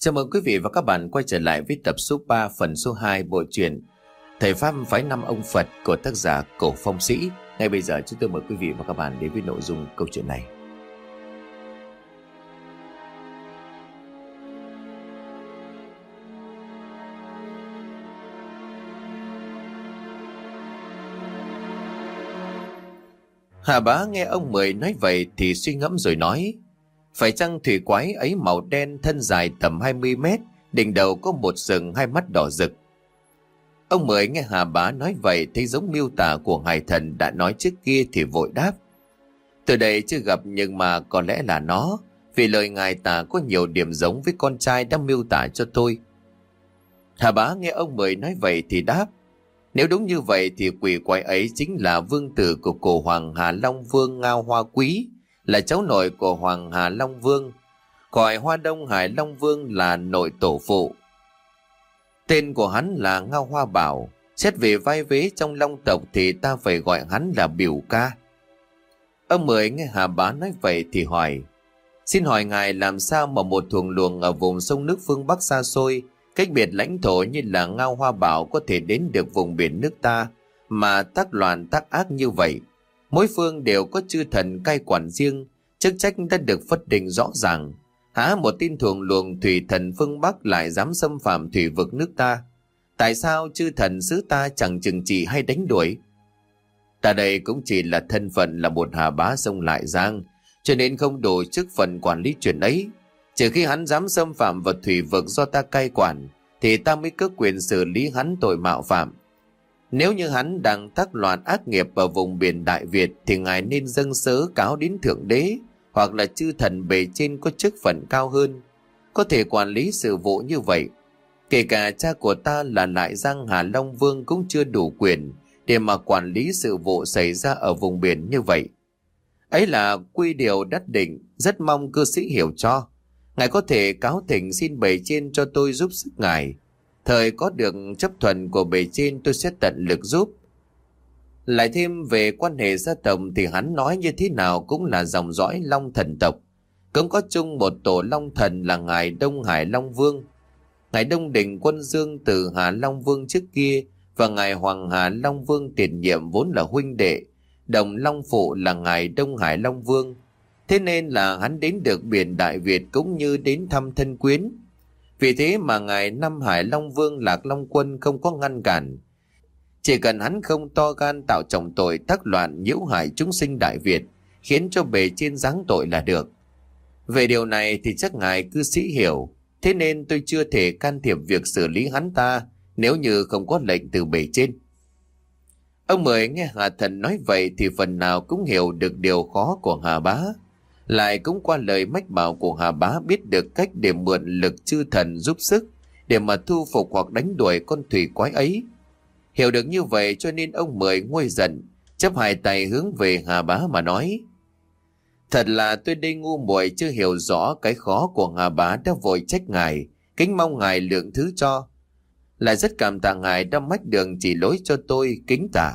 Chào mừng quý vị và các bạn quay trở lại với tập số 3 phần số 2 bộ truyện Thầy Pháp phái năm ông Phật của tác giả Cổ Phong Sĩ. Ngay bây giờ chúng tôi mời quý vị và các bạn đến với nội dung câu chuyện này. Hà Bá nghe ông Mười nói vậy thì suy ngẫm rồi nói: phải chăng thủy quái ấy màu đen, thân dài tầm 20 mét, đỉnh đầu có một sừng, hai mắt đỏ rực? Ông Mười nghe Hà Bá nói vậy thấy giống miêu tả của Hải Thần đã nói trước kia thì vội đáp: từ đây chưa gặp nhưng mà có lẽ là nó, vì lời ngài tả có nhiều điểm giống với con trai đã miêu tả cho tôi. Hà Bá nghe ông Mười nói vậy thì đáp: nếu đúng như vậy thì quỷ quái ấy chính là vương tử của cổ hoàng Hà Long Vương Ngao Hoa Quý, là cháu nội của hoàng Hà Long Vương, gọi Hoa Đông Hải Long Vương là nội tổ phụ. Tên của hắn là Ngao Hoa Bảo, xét về vai vế trong Long tộc thì ta phải gọi hắn là Biểu Ca. Ông Mười nghe Hà Bá nói vậy thì hỏi: xin hỏi ngài làm sao mà một thuồng luồng ở vùng sông nước phương Bắc xa xôi, cách biệt lãnh thổ như là Ngao Hoa Bảo có thể đến được vùng biển nước ta mà tác loạn tác ác như vậy? Mỗi phương đều có chư thần cai quản riêng, chức trách đã được phân định rõ ràng. Hả một tin thuồng luồng thủy thần phương Bắc lại dám xâm phạm thủy vực nước ta? Tại sao chư thần xứ ta chẳng trừng trị hay đánh đuổi? Ta đây cũng chỉ là thân phận là một Hà Bá sông Lại Giang, cho nên không đủ chức phần quản lý chuyện ấy. Trừ khi hắn dám xâm phạm vào thủy vực do ta cai quản, thì ta mới có quyền xử lý hắn tội mạo phạm. Nếu như hắn đang tác loạn ác nghiệp ở vùng biển Đại Việt thì ngài nên dâng sớ cáo đến Thượng Đế hoặc là chư thần bề trên có chức phận cao hơn, có thể quản lý sự vụ như vậy. Kể cả cha của ta là Lại Giang Hà Long Vương cũng chưa đủ quyền để mà quản lý sự vụ xảy ra ở vùng biển như vậy. Ấy là quy điều đắt định, rất mong cư sĩ hiểu cho. Ngài có thể cáo thỉnh xin bề trên cho tôi giúp sức ngài. Thời có được chấp thuận của bề trên tôi sẽ tận lực giúp. Lại thêm về quan hệ gia tộc thì hắn nói như thế nào cũng là dòng dõi Long thần tộc. Cũng có chung một tổ Long thần là ngài Đông Hải Long Vương, ngài Đông Đình Quân Dương từ Hà Long Vương trước kia, và ngài Hoàng Hà Long Vương tiền nhiệm vốn là huynh đệ, đồng Long phụ là ngài Đông Hải Long Vương. Thế nên là hắn đến được biển Đại Việt cũng như đến thăm thân quyến. Vì thế mà ngài Nam Hải Long Vương Lạc Long Quân không có ngăn cản. Chỉ cần hắn không to gan tạo trọng tội tác loạn nhiễu hại chúng sinh Đại Việt, khiến cho bề trên giáng tội là được. Về điều này thì chắc ngài cư sĩ hiểu, thế nên tôi chưa thể can thiệp việc xử lý hắn ta nếu như không có lệnh từ bề trên. Ông Mười nghe Hà Thần nói vậy thì phần nào cũng hiểu được điều khó của Hà Bá, lại cũng qua lời mách bảo của Hà Bá biết được cách để mượn lực chư thần giúp sức để mà thu phục hoặc đánh đuổi con thủy quái ấy. Hiểu được như vậy cho nên ông Mười nguôi giận, chắp hai tay hướng về Hà Bá mà nói: thật là tôi đây ngu muội chưa hiểu rõ cái khó của Hà Bá đã vội trách ngài, kính mong ngài lượng thứ cho. Lại rất cảm tạ ngài đã mách đường chỉ lối cho tôi, kính tạ.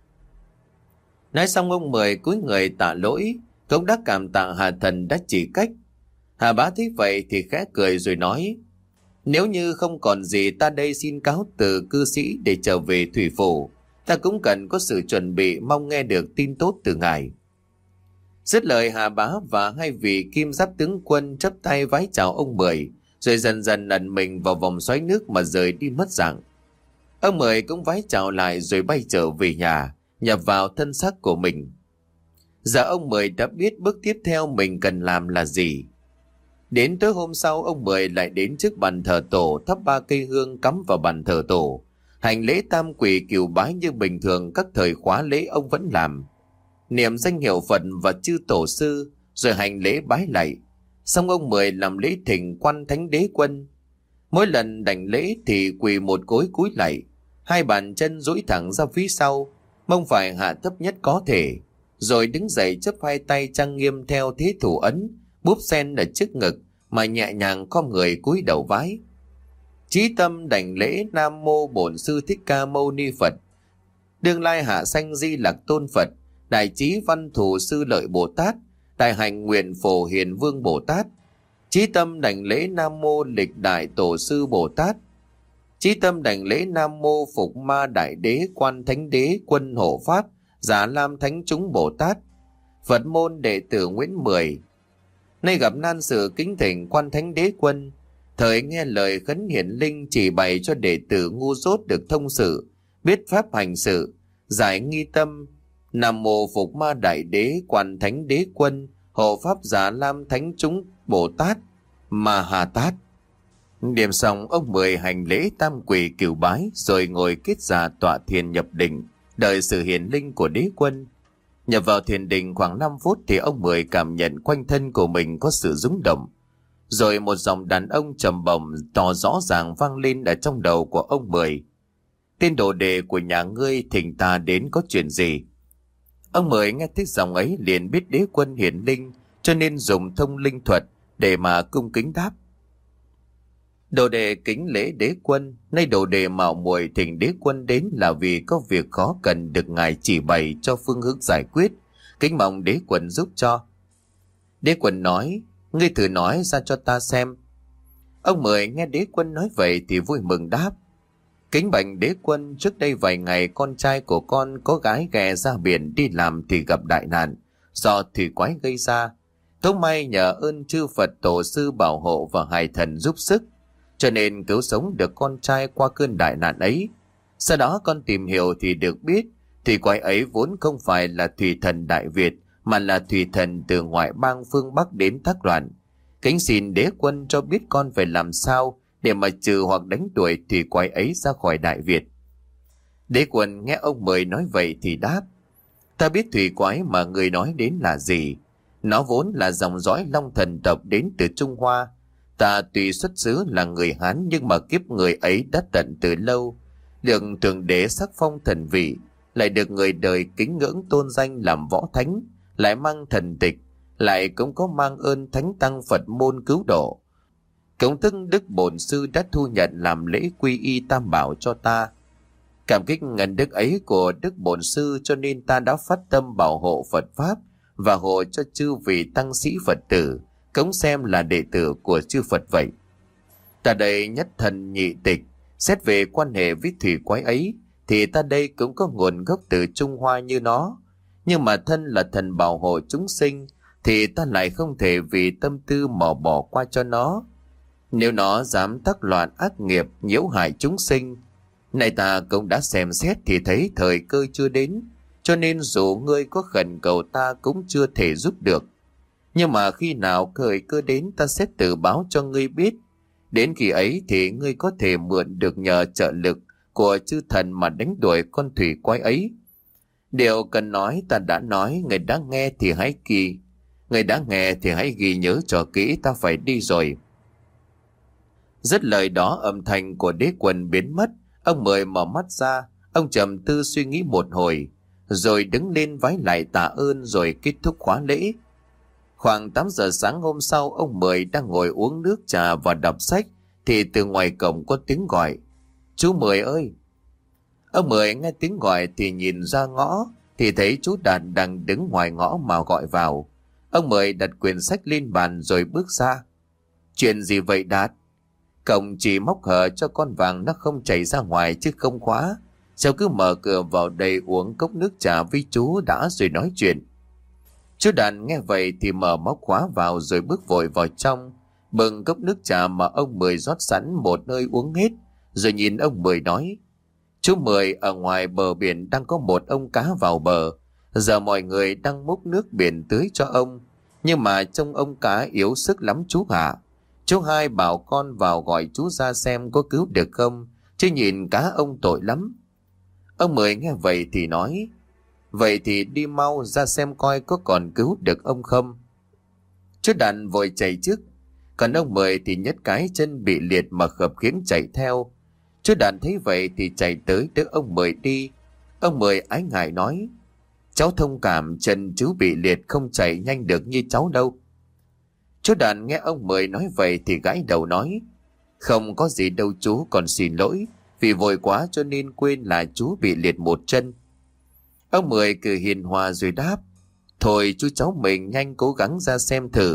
Nói xong ông Mười cúi người tạ lỗi, cũng đã cảm tạ Hà Thần đã chỉ cách. Hà Bá thấy vậy thì khẽ cười rồi nói: nếu như không còn gì ta đây xin cáo từ cư sĩ để trở về thủy phủ. Ta cũng cần có sự chuẩn bị, mong nghe được tin tốt từ ngài. Dứt lời Hà Bá và hai vị kim giáp tướng quân chắp tay vái chào ông Mười, rồi dần dần ẩn mình vào vòng xoáy nước mà rời đi mất dạng. Ông Mười cũng vái chào lại rồi bay trở về nhà, nhập vào thân xác của mình. Giờ ông Mười đã biết bước tiếp theo mình cần làm là gì. Đến tối hôm sau, ông Mười lại đến trước bàn thờ tổ, thắp 3 cây hương cắm vào bàn thờ tổ, hành lễ tam quỷ cửu bái như bình thường các thời khóa lễ ông vẫn làm. Niệm danh hiệu Phật và chư tổ sư, rồi hành lễ bái lạy. Xong ông Mười làm lễ thỉnh quan thánh đế quân. Mỗi lần đảnh lễ thì quỳ một gối cúi lạy, hai bàn chân duỗi thẳng ra phía sau, mông phải hạ thấp nhất có thể, rồi đứng dậy chắp hai tay trang nghiêm theo thế thủ ấn, búp sen ở trước ngực mà nhẹ nhàng khom người cúi đầu vái. Chí tâm đảnh lễ Nam Mô Bổn Sư Thích Ca Mâu Ni Phật, Đương Lai Hạ Sanh Di Lặc Tôn Phật, Đại Trí Văn Thù Sư Lợi Bồ Tát, Đại Hạnh Nguyện Phổ Hiền Vương Bồ Tát. Chí tâm đảnh lễ Nam Mô Lịch Đại Tổ Sư Bồ Tát. Chí tâm đảnh lễ Nam Mô Phục Ma Đại Đế Quan Thánh Đế Quân Hộ Pháp Già Lam Thánh Chúng Bồ Tát. Phật môn đệ tử Nguyễn Mười. Nay gặp nan sự kính thỉnh Quan Thánh Đế Quân, thời nghe lời khấn hiển linh chỉ bày cho đệ tử ngu dốt được thông sự, biết pháp hành sự, giải nghi tâm. Nam Mô Phục Ma Đại Đế Quan Thánh Đế Quân Hộ Pháp Già Lam Thánh Chúng Bồ Tát Ma Hà Tát. Niệm xong, ông Mười hành lễ tam quỳ cửu bái rồi ngồi kết già tọa thiền nhập định, đợi sự hiển linh của Đế Quân. Nhập vào thiền định khoảng 5 phút thì ông Mười cảm nhận quanh thân của mình có sự rung động. Rồi một giọng đàn ông trầm bổng to rõ ràng vang lên ở trong đầu của ông Mười. Tên đồ đệ của nhà ngươi thỉnh ta đến có chuyện gì? Ông Mười nghe thấy giọng ấy liền biết Đế Quân hiển linh, cho nên dùng thông linh thuật để mà cung kính đáp. Đồ đệ kính lễ Đế Quân, nay đồ đệ mạo muội thỉnh Đế Quân đến là vì có việc khó cần được ngài chỉ bày cho phương hướng giải quyết, kính mong Đế Quân giúp cho. Đế Quân nói, ngươi thử nói ra cho ta xem. Ông Mười nghe Đế Quân nói vậy thì vui mừng đáp, kính bạch Đế Quân, trước đây vài ngày con trai của con có gái ghé ra biển đi làm thì gặp đại nạn do thủy quái gây ra. Thấu may nhờ ơn chư Phật Tổ sư bảo hộ và hải thần giúp sức, cho nên cứu sống được con trai qua cơn đại nạn ấy. Sau đó con tìm hiểu thì được biết thủy quái ấy vốn không phải là thủy thần Đại Việt, mà là thủy thần từ ngoại bang phương Bắc đến thác loạn. Kính xin Đế Quân cho biết con phải làm sao để mà trừ hoặc đánh đuổi thủy quái ấy ra khỏi Đại Việt. Đế Quân nghe ông Mười nói vậy thì đáp, ta biết thủy quái mà người nói đến là gì. Nó vốn là dòng dõi Long thần tộc đến từ Trung Hoa. Ta tuy xuất xứ là người Hán nhưng mà kiếp người ấy đã tận từ lâu, được Thượng Đế sắc phong thần vị, lại được người đời kính ngưỡng tôn danh làm võ thánh, lại mang thần tịch, lại cũng có mang ơn thánh tăng Phật môn cứu độ. Công thức Đức Bổn Sư đã thu nhận làm lễ quy y tam bảo cho ta. Cảm kích ngân đức ấy của Đức Bổn Sư cho nên ta đã phát tâm bảo hộ Phật Pháp và hộ cho chư vị tăng sĩ Phật tử, cống xem là đệ tử của chư Phật vậy. Ta đây nhất thần nhị tịch, xét về quan hệ với thủy quái ấy thì ta đây cũng có nguồn gốc từ Trung Hoa như nó. Nhưng mà thân là thần bảo hộ chúng sinh thì ta lại không thể vì tâm tư mà bỏ qua cho nó. Nếu nó dám tác loạn ác nghiệp nhiễu hại chúng sinh, này ta cũng đã xem xét thì thấy thời cơ chưa đến, cho nên dù ngươi có khẩn cầu ta cũng chưa thể giúp được. Nhưng mà khi nào thời cơ đến ta sẽ tự báo cho ngươi biết. Đến khi ấy thì ngươi có thể mượn được nhờ trợ lực của chư thần mà đánh đuổi con thủy quái ấy. Điều cần nói ta đã nói, người đã nghe thì hãy ghi. Người đã nghe thì hãy ghi nhớ cho kỹ, ta phải đi rồi. Dứt lời đó âm thanh của Đế Quân biến mất. Ông Mười mở mắt ra, ông trầm tư suy nghĩ một hồi, rồi đứng lên vái lại tạ ơn rồi kết thúc khóa lễ. Khoảng 8 giờ sáng hôm sau, ông Mười đang ngồi uống nước trà và đọc sách thì từ ngoài cổng có tiếng gọi, chú Mười ơi. Ông Mười nghe tiếng gọi thì nhìn ra ngõ thì thấy chú Đạt đang đứng ngoài ngõ mà gọi vào. Ông Mười đặt quyển sách lên bàn rồi bước ra. Chuyện gì vậy Đạt? Cổng chỉ móc hở cho con vàng nó không chảy ra ngoài chứ không khóa. Cháu cứ mở cửa vào đây uống cốc nước trà với chú đã rồi nói chuyện. Chú Đạt nghe vậy thì mở móc khóa vào rồi bước vội vào trong, bưng cốc nước trà mà ông Mười rót sẵn một hơi uống hết, rồi nhìn ông Mười nói, chú Mười, ở ngoài bờ biển đang có một ông cá vào bờ, giờ mọi người đang múc nước biển tưới cho ông, nhưng mà trông ông cá yếu sức lắm chú hả? Chú Hai bảo con vào gọi chú ra xem có cứu được không, chứ nhìn cá ông tội lắm. Ông Mười nghe vậy thì nói, vậy thì đi mau ra xem coi có còn cứu được ông không. Chú Đạt vội chạy trước, còn ông Mười thì nhất cái chân bị liệt mà khập khiễng chạy theo. Chú Đạt thấy vậy thì chạy tới đỡ ông Mười đi. Ông Mười ái ngại nói, cháu thông cảm, chân chú bị liệt không chạy nhanh được như cháu đâu. Chú Đạt nghe ông Mười nói vậy thì gãi đầu nói, không có gì đâu chú, còn xin lỗi, vì vội quá cho nên quên là chú bị liệt một chân. Ông Mười cười hiền hòa rồi đáp, thôi chú cháu mình nhanh cố gắng ra xem thử,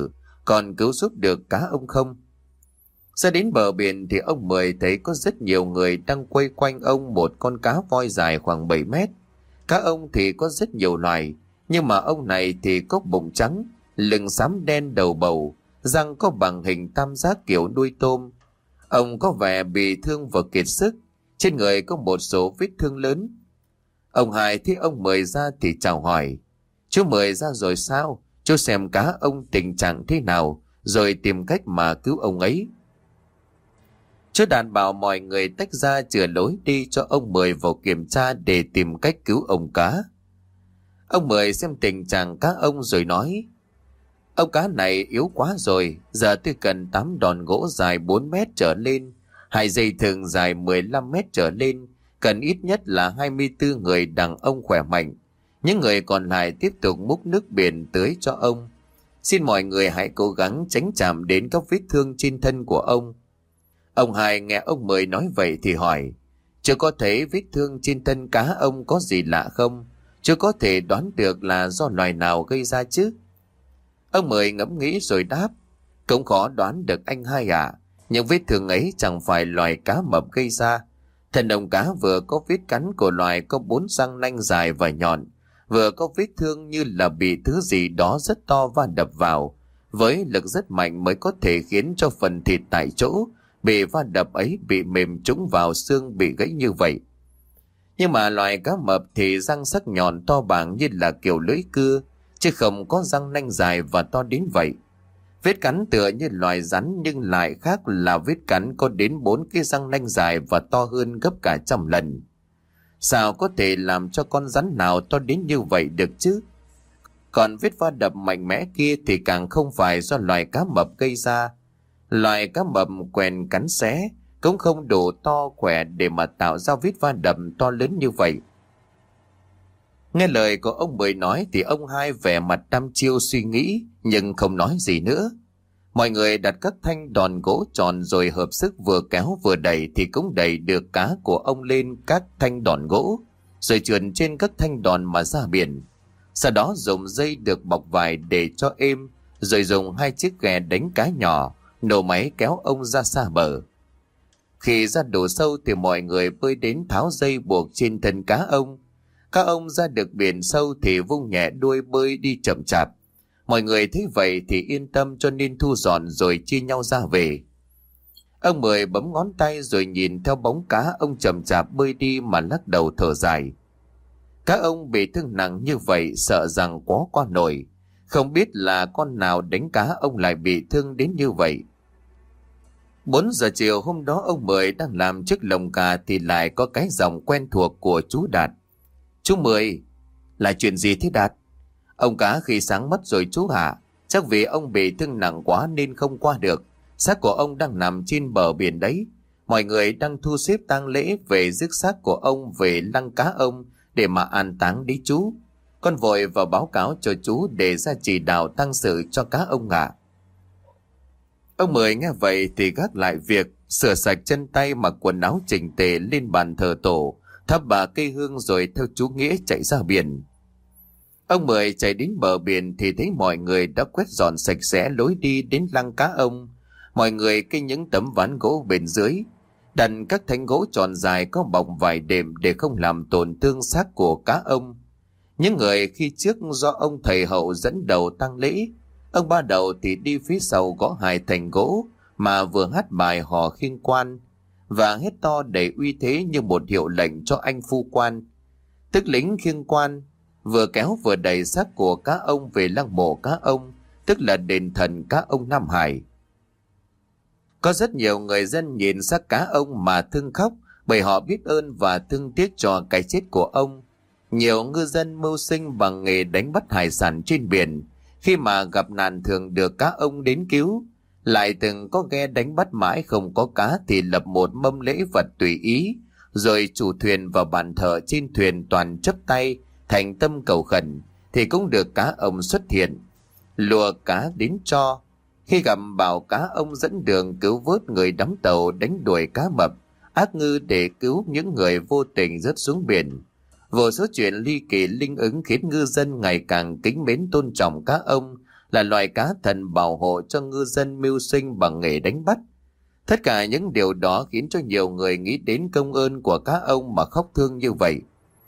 còn cứu giúp được cá ông không? Ra đến bờ biển thì ông Mười thấy có rất nhiều người đang quay quanh ông một con cá voi dài khoảng 7 mét. Cá ông thì có rất nhiều loài, nhưng mà ông này thì có bụng trắng, lưng xám đen đầu bầu, răng có bằng hình tam giác kiểu đuôi tôm. Ông có vẻ bị thương và kiệt sức, trên người có một số vết thương lớn. Ông Hai thấy ông Mười ra thì chào hỏi. Chú Mười ra rồi sao? Chú xem cá ông tình trạng thế nào, rồi tìm cách mà cứu ông ấy. Chú Đạt bảo mọi người tách ra chừa lối đi cho ông Mười vào kiểm tra để tìm cách cứu ông cá. Ông Mười xem tình trạng cá ông rồi nói: ông cá này yếu quá rồi, giờ tôi cần 8 đòn gỗ dài 4 mét trở lên, 2 dây thừng dài 15 mét trở lên, cần ít nhất là 24 người đàn ông khỏe mạnh. Những người còn lại tiếp tục múc nước biển tưới cho ông. Xin mọi người hãy cố gắng tránh chạm đến các vết thương trên thân của ông. Ông Hai nghe ông Mười nói vậy thì hỏi: chưa có thấy vết thương trên thân cá ông có gì lạ không? Chưa có thể đoán được là do loài nào gây ra chứ? Ông Mười ngẫm nghĩ rồi đáp: cũng khó đoán được anh Hai ạ. Những vết thương ấy chẳng phải loài cá mập gây ra. Thân ông cá vừa có vết cắn của loài có 4 răng nanh dài và nhọn, vừa có vết thương như là bị thứ gì đó rất to va đập vào, với lực rất mạnh mới có thể khiến cho phần thịt tại chỗ bị va đập ấy bị mềm trũng vào xương, bị gãy như vậy. Nhưng mà loài cá mập thì răng sắc nhọn to bằng như là kiểu lưỡi cưa, chứ không có răng nanh dài và to đến vậy. Vết cắn tựa như loài rắn nhưng lại khác là vết cắn có đến 4 cái răng nanh dài và to hơn gấp cả trăm lần. Sao có thể làm cho con rắn nào to đến như vậy được chứ? Còn vết va đập mạnh mẽ kia thì càng không phải do loài cá mập gây ra. Loài cá mập quèn cắn xé cũng không đủ to khỏe để mà tạo ra vết va đập to lớn như vậy. Nghe lời của ông Mười nói thì ông Hai vẻ mặt đăm chiêu suy nghĩ nhưng không nói gì nữa. Mọi người đặt các thanh đòn gỗ tròn rồi hợp sức vừa kéo vừa đẩy thì cũng đẩy được cá của ông lên các thanh đòn gỗ, rồi trườn trên các thanh đòn mà ra biển. Sau đó dùng dây được bọc vải để cho êm, rồi dùng 2 chiếc ghe đánh cá nhỏ, nổ máy kéo ông ra xa bờ. Khi ra đủ sâu thì mọi người bơi đến tháo dây buộc trên thân cá ông. Cá ông ra được biển sâu thì vung nhẹ đuôi bơi đi chậm chạp. Mọi người thấy vậy thì yên tâm cho nên thu dọn rồi chia nhau ra về. Ông Mười bấm ngón tay rồi nhìn theo bóng cá ông chậm chạp bơi đi mà lắc đầu thở dài. Cá ông bị thương nặng như vậy sợ rằng quá qua nổi. Không biết là con nào đánh cá ông lại bị thương đến như vậy. 4 giờ chiều hôm đó ông Mười đang làm trước lồng cá thì lại có cái giọng quen thuộc của chú Đạt. Chú Mười, là chuyện gì thế Đạt? Ông cá khi sáng mất rồi chú hả? Chắc vì ông bị thương nặng quá nên không qua được. Xác của ông đang nằm trên bờ biển đấy. Mọi người đang thu xếp tang lễ về rước xác của ông về lăng cá ông để mà an táng đi chú. Con vội vào báo cáo cho chú để ra chỉ đạo tang sự cho cá ông ạ. Ông Mười nghe vậy thì gác lại việc, sửa sạch chân tay mặc quần áo chỉnh tề lên bàn thờ tổ, thắp 3 cây hương rồi theo chú Nghĩa chạy ra biển. Ông Mười chạy đến bờ biển thì thấy mọi người đã quét dọn sạch sẽ lối đi đến lăng cá ông. Mọi người cây những tấm ván gỗ bên dưới, đặt các thanh gỗ tròn dài có bọc vải đệm để không làm tổn thương xác của cá ông. Những người khi trước do ông thầy hậu dẫn đầu tang lễ, ông ba đầu thì đi phía sau gõ 2 thanh gỗ mà vừa hát bài hò khiêng quan và hét to đầy uy thế như một hiệu lệnh cho anh phu quan, tức lính khiêng quan, vừa kéo vừa đẩy xác của cá ông về lăng mộ cá ông, tức là đền thần cá ông Nam Hải. Có rất nhiều người dân nhìn xác cá ông mà thương khóc bởi họ biết ơn và thương tiếc cho cái chết của ông. Nhiều ngư dân mưu sinh bằng nghề đánh bắt hải sản trên biển, khi mà gặp nạn thường được cá ông đến cứu. Lại từng có ghe đánh bắt mãi không có cá thì lập một mâm lễ vật tùy ý, rồi chủ thuyền và bàn thờ trên thuyền toàn chấp tay thành tâm cầu khẩn thì cũng được cá ông xuất hiện, lùa cá đến cho. Khi gặp bảo cá ông dẫn đường cứu vớt người đắm tàu đánh đuổi cá mập, ác ngư để cứu những người vô tình rớt xuống biển. Vô số chuyện ly kỳ linh ứng khiến ngư dân ngày càng kính mến tôn trọng cá ông là loài cá thần bảo hộ cho ngư dân mưu sinh bằng nghề đánh bắt. Tất cả những điều đó khiến cho nhiều người nghĩ đến công ơn của cá ông mà khóc thương như vậy.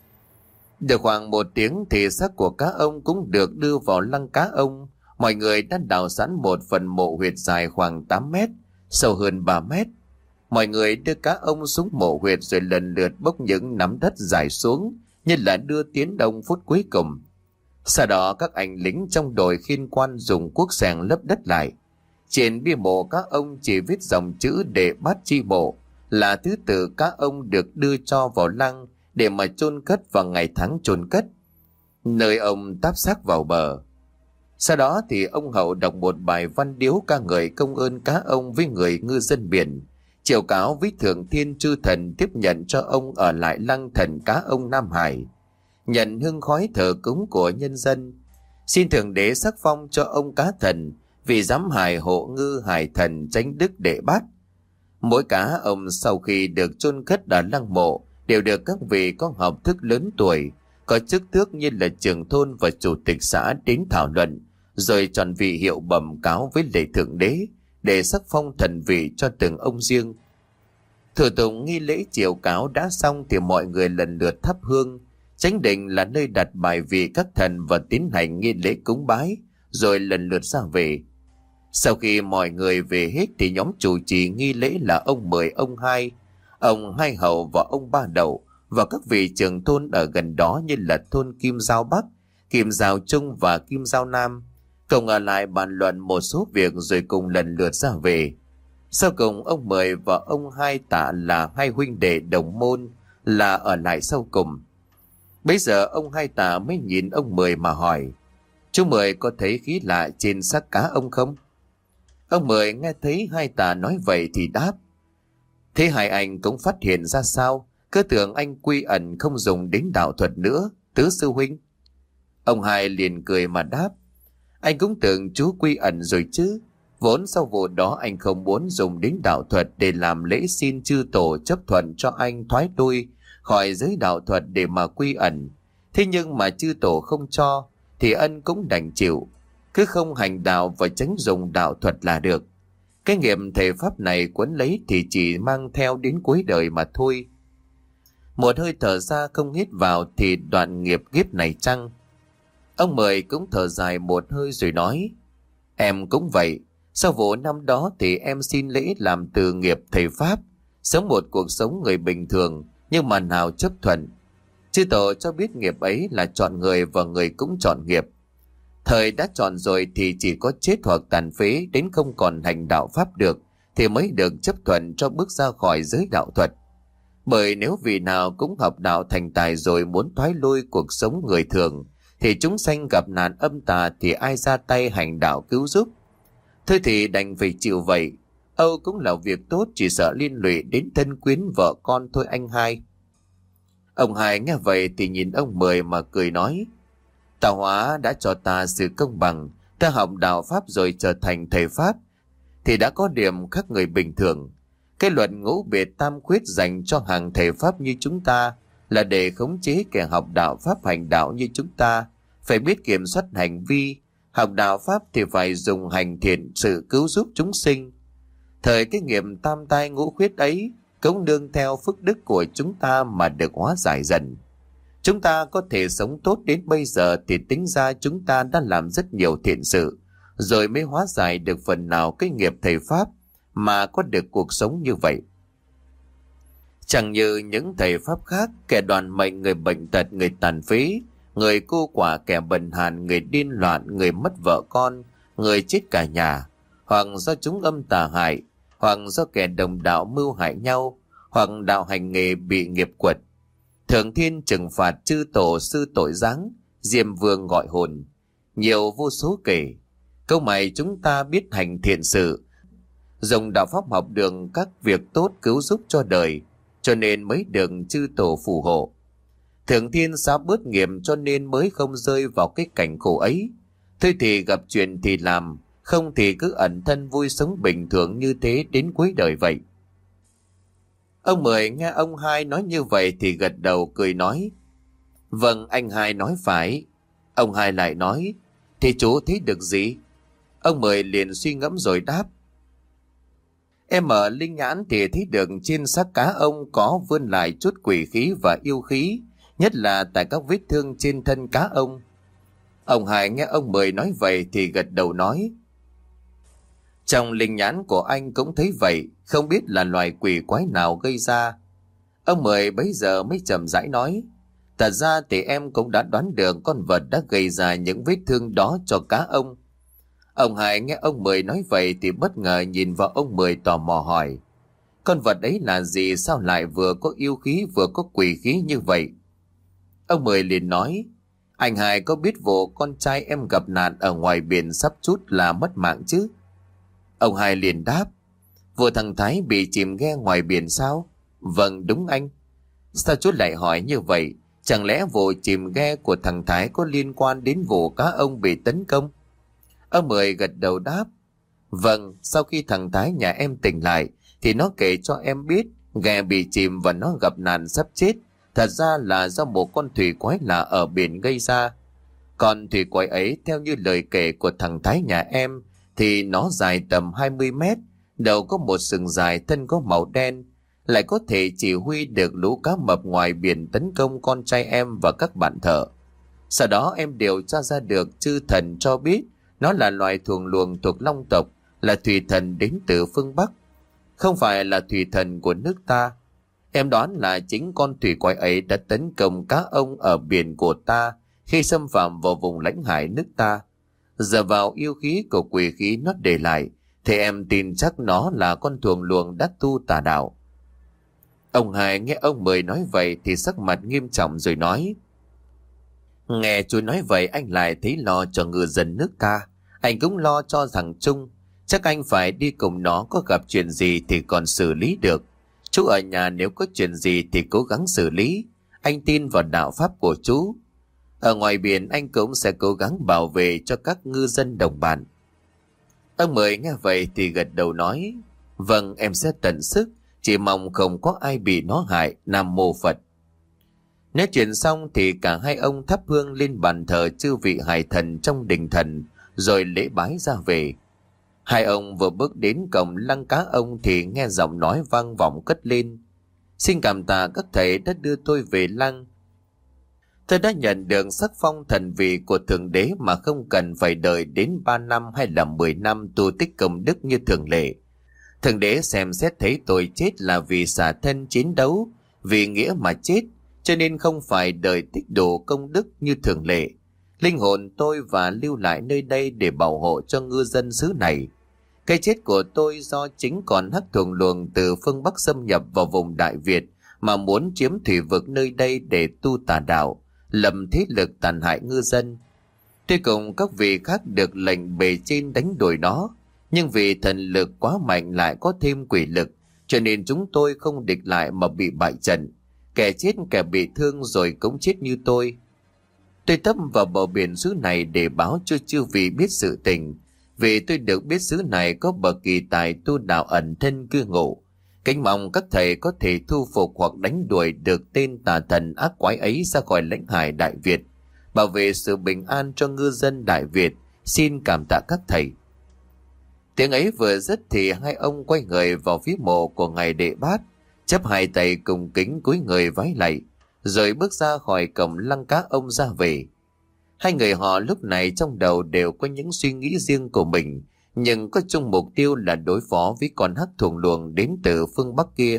Được khoảng 1 tiếng thì xác của cá ông cũng được đưa vào lăng cá ông. Mọi người đã đào sẵn một phần mộ huyệt dài khoảng 8 mét, sâu hơn 3 mét. Mọi người đưa cá ông xuống mộ huyệt rồi lần lượt bốc những nắm đất dài xuống, như là đưa tiến đông phút cuối cùng. Sau đó các anh lính trong đội khiên quan dùng cuốc xẻng lấp đất lại. Trên bia mộ cá ông chỉ viết dòng chữ để bát chi mộ, là thứ tự cá ông được đưa cho vào lăng để mà chôn cất vào ngày tháng chôn cất, nơi ông táp xác vào bờ. Sau đó thì ông Hậu đọc một bài văn điếu ca ngợi công ơn cá ông với người ngư dân biển, chiều cáo với Thượng Thiên Chư Thần tiếp nhận cho ông ở lại lăng thần cá ông Nam Hải, nhận hương khói thờ cúng của nhân dân. Xin Thượng Đế sắc phong cho ông cá thần vì dám hại hộ ngư hải thần tránh đức đệ bát. Mỗi cá ông sau khi được chôn cất ở lăng mộ đều được các vị có học thức lớn tuổi, có chức tước như là trưởng thôn và chủ tịch xã đến thảo luận, rồi chọn vị hiệu bẩm cáo với lễ Thượng Đế để sắc phong thần vị cho từng ông riêng. Thủ tục nghi lễ chiều cáo đã xong thì mọi người lần lượt thắp hương. Chánh đình là nơi đặt bài vị các thần và tiến hành nghi lễ cúng bái, rồi lần lượt ra về. Sau khi mọi người về hết thì nhóm chủ trì nghi lễ là ông Mười, ông Hai Hậu và ông Ba Đậu và các vị trưởng thôn ở gần đó như là thôn Kim Giao Bắc, Kim Giao Trung và Kim Giao Nam, cùng ở lại bàn luận một số việc rồi cùng lần lượt ra về. Sau cùng ông Mười và ông Hai Tạ là hai huynh đệ đồng môn là ở lại sau cùng. Bây giờ ông Hai Tạ mới nhìn ông Mười mà hỏi: "Chú Mười có thấy khí lạ trên xác cá ông không?" Ông Mười nghe thấy Hai Tạ nói vậy thì đáp: "Thế hai anh cũng phát hiện ra sao? Cứ tưởng anh quy ẩn không dùng đến đạo thuật nữa, tứ sư huynh." Ông Hai liền cười mà đáp: "Anh cũng tưởng chú quy ẩn rồi chứ. Vốn sau vụ đó anh không muốn dùng đến đạo thuật để làm lễ xin chư tổ chấp thuận cho anh thoái lui khỏi giới đạo thuật để mà quy ẩn. Thế nhưng mà chư tổ không cho thì ân cũng đành chịu. Cứ không hành đạo và tránh dùng đạo thuật là được. Cái nghiệp thể pháp này quấn lấy thì chỉ mang theo đến cuối đời mà thôi." Một hơi thở ra không hít vào thì đoạn nghiệp kiếp này chăng? Ông Mười cũng thở dài một hơi rồi nói: "Em cũng vậy. Sau vụ năm đó thì em xin lễ làm từ nghiệp thầy pháp, sống một cuộc sống người bình thường, nhưng mà nào chấp thuận. Chư tổ cho biết nghiệp ấy là chọn người và người cũng chọn nghiệp. Thời đã chọn rồi thì chỉ có chết hoặc tàn phế đến không còn hành đạo pháp được thì mới được chấp thuận cho bước ra khỏi giới đạo thuật. Bởi nếu vị nào cũng học đạo thành tài rồi muốn thoái lui cuộc sống người thường thì chúng sanh gặp nạn âm tà thì ai ra tay hành đạo cứu giúp. Thôi thì đành phải chịu vậy. Âu cũng là việc tốt, chỉ sợ liên lụy đến thân quyến vợ con thôi anh Hai." Ông Hai nghe vậy thì nhìn ông Mười mà cười nói: "Tạo hóa đã cho ta sự công bằng. Ta học đạo pháp rồi trở thành thầy pháp thì đã có điểm khác người bình thường. Cái luật ngũ biệt tam khuyết dành cho hàng thầy pháp như chúng ta là để khống chế kẻ học đạo pháp hành đạo như chúng ta. Phải biết kiểm soát hành vi. Học đạo pháp thì phải dùng hành thiện sự cứu giúp chúng sinh. Thời cái nghiệp tam tai ngũ khuyết ấy cũng nương theo phước đức của chúng ta mà được hóa giải dần. Chúng ta có thể sống tốt đến bây giờ thì tính ra chúng ta đã làm rất nhiều thiện sự, rồi mới hóa giải được phần nào cái nghiệp thầy pháp mà có được cuộc sống như vậy. Chẳng như những thầy pháp khác, kẻ đoàn mệnh, người bệnh tật, người tàn phế, người cô quả, kẻ bần hàn, người điên loạn, người mất vợ con, người chết cả nhà, hoặc do chúng âm tà hại, hoặc do kẻ đồng đạo mưu hại nhau, hoặc đạo hành nghề bị nghiệp quật. Thượng Thiên trừng phạt chư tổ sư tội giáng, Diêm Vương gọi hồn, nhiều vô số kể. Câu mày chúng ta biết hành thiện sự, dùng đạo pháp học đường các việc tốt cứu giúp cho đời, cho nên mới được chư tổ phù hộ. Thượng Thiên xá bớt nghiệp cho nên mới không rơi vào cái cảnh khổ ấy. Thôi thì gặp chuyện thì làm, không thì cứ ẩn thân vui sống bình thường như thế đến cuối đời vậy." Ông Mười nghe ông Hai nói như vậy thì gật đầu cười nói: "Vâng, anh Hai nói phải." Ông Hai lại nói: "Thì chú thấy được gì? Ông Mười liền suy ngẫm rồi đáp: Em ở linh nhãn thì thấy được trên xác cá ông có vươn lại chút quỷ khí và yêu khí, nhất là tại các vết thương trên thân cá ông. Ông Hải nghe ông Mười nói vậy thì gật đầu nói: Trong linh nhãn của anh cũng thấy vậy, không biết là loài quỷ quái nào gây ra. Ông Mười bấy giờ mới chậm rãi nói: Thật ra thì em cũng đã đoán được con vật đã gây ra những vết thương đó cho cá ông. Ông Hải nghe ông Mười nói vậy thì bất ngờ nhìn vào ông Mười tò mò hỏi: Con vật ấy là gì, sao lại vừa có yêu khí vừa có quỷ khí như vậy? Ông Mười liền nói: Anh Hải có biết vụ con trai em gặp nạn ở ngoài biển sắp chút là mất mạng chứ? Ông Hải liền đáp: Vụ thằng Thái bị chìm ghe ngoài biển sao? Vâng đúng anh. Sao chú lại hỏi như vậy? Chẳng lẽ vụ chìm ghe của thằng Thái có liên quan đến vụ cá ông bị tấn công? Ông Mười gật đầu đáp: Vâng, sau khi thằng Thái nhà em tỉnh lại thì nó kể cho em biết ghe bị chìm và nó gặp nạn sắp chết. Thật ra là do một con thủy quái lạ ở biển gây ra. Còn thủy quái ấy theo như lời kể của thằng Thái nhà em thì nó dài tầm 20 mét, đầu có một sừng dài, thân có màu đen, lại có thể chỉ huy được lũ cá mập ngoài biển tấn công con trai em và các bạn thợ. Sau đó em điều tra ra được chư thần cho biết nó là loài thuồng luồng thuộc Long tộc, là thủy thần đến từ phương Bắc, không phải là thủy thần của nước ta. Em đoán là chính con thủy quái ấy đã tấn công cá ông ở biển của ta khi xâm phạm vào vùng lãnh hải nước ta. Giờ vào yêu khí của quỷ khí nó để lại thì em tin chắc nó là con thuồng luồng đã tu tà đạo. Ông Hải nghe ông Mười nói vậy thì sắc mặt nghiêm trọng rồi nói: Nghe chú nói vậy anh lại thấy lo cho ngư dân nước ta. Anh cũng lo cho thằng Trung. Chắc anh phải đi cùng nó, có gặp chuyện gì thì còn xử lý được. Chú ở nhà nếu có chuyện gì thì cố gắng xử lý. Anh tin vào đạo pháp của chú. Ở ngoài biển anh cũng sẽ cố gắng bảo vệ cho các ngư dân đồng bạn. Ông Mười nghe vậy thì gật đầu nói: Vâng, em sẽ tận sức. Chỉ mong không có ai bị nó hại. Nam mô Phật. Nói chuyện xong thì cả hai ông thắp hương lên bàn thờ chư vị hải thần trong đình thần, rồi lễ bái ra về. Hai ông vừa bước đến cổng lăng cá ông thì nghe giọng nói vang vọng cất lên: Xin cảm tạ các thầy đã đưa tôi về lăng. Tôi đã nhận được sắc phong thần vị của Thượng Đế mà không cần phải đợi đến 3 năm hay là 10 năm tu tích công đức như thường lệ. Thượng Đế xem xét thấy tôi chết là vì xả thân chiến đấu, vì nghĩa mà chết, cho nên không phải đợi tích đủ công đức như thường lệ. Linh hồn tôi và lưu lại nơi đây để bảo hộ cho ngư dân xứ này. Cái chết của tôi do chính con hắc thuồng luồng từ phương Bắc xâm nhập vào vùng Đại Việt mà muốn chiếm thủy vực nơi đây để tu tà đạo, lầm thế lực tàn hại ngư dân. Tuy cùng các vị khác được lệnh bề trên đánh đuổi nó, nhưng vì thần lực quá mạnh lại có thêm quỷ lực, cho nên chúng tôi không địch lại mà bị bại trận. Kẻ chết kẻ bị thương rồi cũng chết như tôi. Tôi tấp vào bờ biển xứ này để báo cho chư vị biết sự tình, vì tôi được biết xứ này có bậc kỳ tài tu đạo ẩn thân cư ngụ. Kính mong các thầy có thể thu phục hoặc đánh đuổi được tên tà thần ác quái ấy ra khỏi lãnh hải Đại Việt, bảo vệ sự bình an cho ngư dân Đại Việt. Xin cảm tạ các thầy. Tiếng ấy vừa dứt thì hai ông quay người vào phía mộ của ngài Đệ Bát, chắp hai tay cùng kính cúi người vái lạy, rồi bước ra khỏi cổng lăng cá ông ra về. Hai người họ lúc này trong đầu đều có những suy nghĩ riêng của mình, nhưng có chung mục tiêu là đối phó với con hắc thuồng luồng đến từ phương Bắc kia.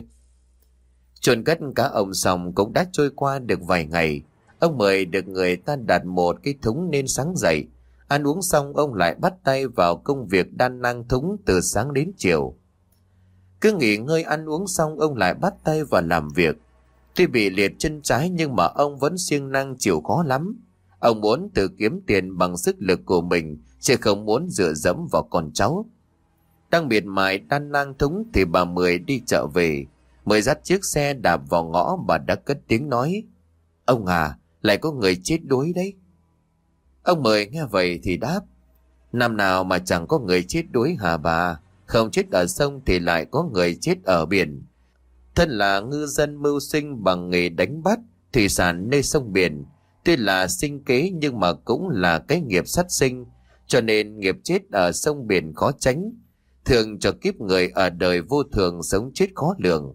Chôn cất cá ông xong cũng đã trôi qua được vài ngày. Ông Mười được người ta đặt một cái thúng nên sáng dậy. Ăn uống xong ông lại bắt tay vào công việc đan nang thúng từ sáng đến chiều. Cứ nghỉ ngơi ăn uống xong ông lại bắt tay vào làm việc. Tuy bị liệt chân trái nhưng mà ông vẫn siêng năng chịu khó lắm. Ông muốn tự kiếm tiền bằng sức lực của mình, chứ không muốn dựa dẫm vào con cháu. Đang miệt mài đan nang thúng thì bà Mười đi chợ về. Mười dắt chiếc xe đạp vào ngõ, bà đã cất tiếng nói: Ông à, lại có người chết đuối đấy. Ông Mười nghe vậy thì đáp: Năm nào mà chẳng có người chết đuối hả bà? Không chết ở sông thì lại có người chết ở biển. Thân là ngư dân mưu sinh bằng nghề đánh bắt thủy sản nơi sông biển, tuy là sinh kế nhưng mà cũng là cái nghiệp sát sinh, cho nên nghiệp chết ở sông biển khó tránh, thường cho kiếp người ở đời vô thường sống chết khó lường.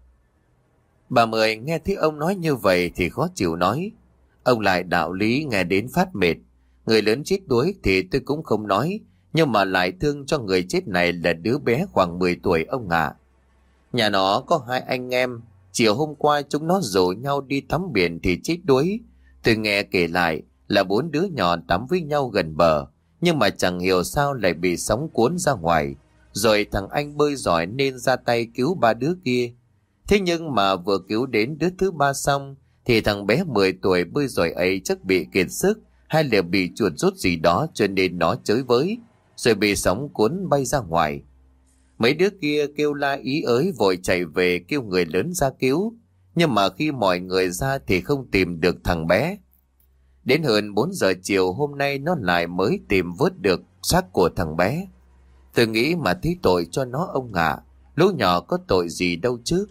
Bà Mười nghe thấy ông nói như vậy thì khó chịu nói, ông lại đạo lý nghe đến phát mệt. Người lớn chết đuối thì tôi cũng không nói, nhưng mà lại thương cho người chết này là đứa bé khoảng 10 tuổi ông ạ. Nhà nó có 2 anh em, chiều hôm qua chúng nó rủ nhau đi tắm biển thì chết đuối. Tôi nghe kể lại là 4 đứa nhỏ tắm với nhau gần bờ, nhưng mà chẳng hiểu sao lại bị sóng cuốn ra ngoài, rồi thằng anh bơi giỏi nên ra tay cứu 3 đứa kia. Thế nhưng mà vừa cứu đến đứa thứ 3 xong thì thằng bé 10 tuổi bơi giỏi ấy chắc bị kiệt sức hay là bị chuột rút gì đó, cho nên nó chới với, rồi bị sóng cuốn bay ra ngoài. Mấy đứa kia kêu la ý ới vội chạy về kêu người lớn ra cứu, nhưng mà khi mọi người ra thì không tìm được thằng bé. Đến hơn 4 giờ chiều hôm nay nó lại mới tìm vớt được xác của thằng bé. Tôi nghĩ mà thấy tội cho nó ông ạ, lũ nhỏ có tội gì đâu chứ.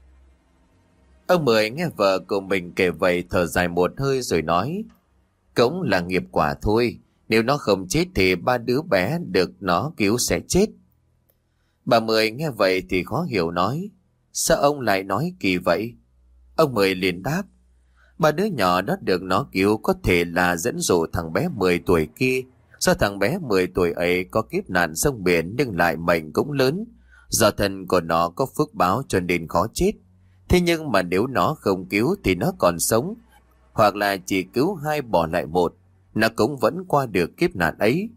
Ông Mười nghe vợ của mình kể vậy thở dài một hơi rồi nói, cũng là nghiệp quả thôi, nếu nó không chết thì 3 đứa bé được nó cứu sẽ chết. Bà Mười nghe vậy thì khó hiểu nói, sao ông lại nói kỳ vậy? Ông Mười liền đáp, 3 đứa nhỏ đó được nó cứu có thể là dẫn dụ thằng bé 10 tuổi kia. Do thằng bé 10 tuổi ấy có kiếp nạn sông biển nhưng lại mệnh cũng lớn, do thân của nó có phước báo cho nên khó chết. Thế nhưng mà nếu nó không cứu thì nó còn sống, hoặc là chỉ cứu 2 bỏ lại 1, nó cũng vẫn qua được kiếp nạn ấy.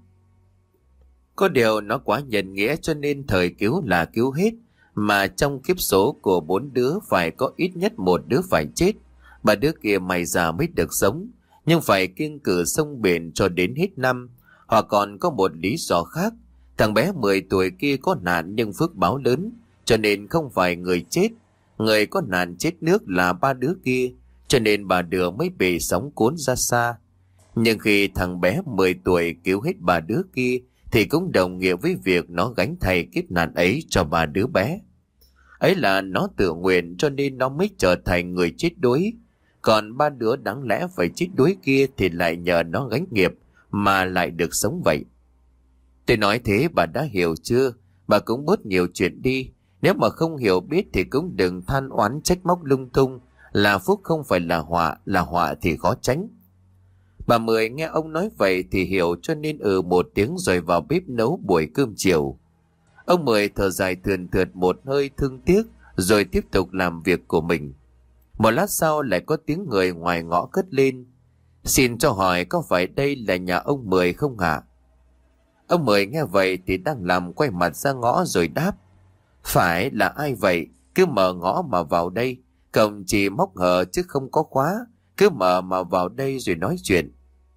Có điều nó quá nhân nghĩa cho nên thời cứu là cứu hết, mà trong kiếp số của 4 đứa phải có ít nhất 1 đứa phải chết. 3 đứa kia may ra mới được sống, nhưng phải kiêng cữ sông biển cho đến hết năm. Hoặc còn có một lý do khác, thằng bé 10 tuổi kia có nạn nhưng phước báo lớn, cho nên không phải người chết. Người có nạn chết nước là 3 đứa kia, cho nên 3 đứa mới bị sóng cuốn ra xa. Nhưng khi thằng bé 10 tuổi cứu hết 3 đứa kia thì cũng đồng nghĩa với việc nó gánh thay kiếp nạn ấy cho 3 đứa bé. Ấy là nó tự nguyện cho nên nó mới trở thành người chết đuối. Còn 3 đứa đáng lẽ phải chết đuối kia thì lại nhờ nó gánh nghiệp mà lại được sống vậy. Tôi nói thế bà đã hiểu chưa? Bà cũng bớt nhiều chuyện đi. Nếu mà không hiểu biết thì cũng đừng than oán trách móc lung tung. Là phúc không phải là họa thì khó tránh. Bà Mười nghe ông nói vậy thì hiểu cho nên một tiếng rồi vào bếp nấu buổi cơm chiều. Ông Mười thở dài thườn thượt một hơi thương tiếc rồi tiếp tục làm việc của mình. Một lát sau lại có tiếng người ngoài ngõ cất lên. Xin cho hỏi có phải đây là nhà ông Mười không hả? Ông Mười nghe vậy thì đang làm quay mặt ra ngõ rồi đáp. Phải, là ai vậy? Cứ mở ngõ mà vào đây. Cổng chỉ móc hở chứ không có khóa. Cứ mở mà vào đây rồi nói chuyện.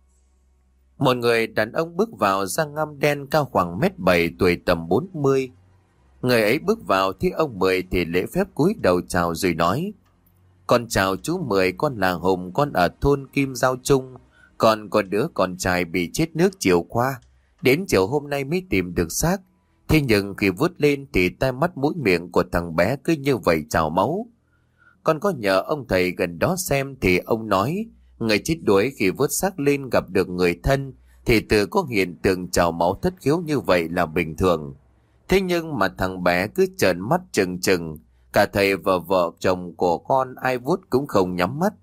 Một người đàn ông bước vào da ngăm đen cao khoảng 1m7 tuổi tầm 40. Người ấy bước vào thấy ông Mười thì lễ phép cúi đầu chào rồi nói. Con chào chú Mười, con là Hùng, con ở thôn Kim Giao Trung. Con có đứa con trai bị chết nước chiều qua. Đến chiều hôm nay mới tìm được xác. Thế nhưng khi vớt lên thì tai mắt mũi miệng của thằng bé cứ như vậy trào máu. Con có nhờ ông thầy gần đó xem thì ông nói người chết đuối khi vớt xác lên gặp được người thân thì tự có hiện tượng trào máu thất khiếu như vậy là bình thường. Thế nhưng mà thằng bé cứ trợn mắt trừng trừng, cả thầy và vợ chồng của con ai vuốt cũng không nhắm mắt.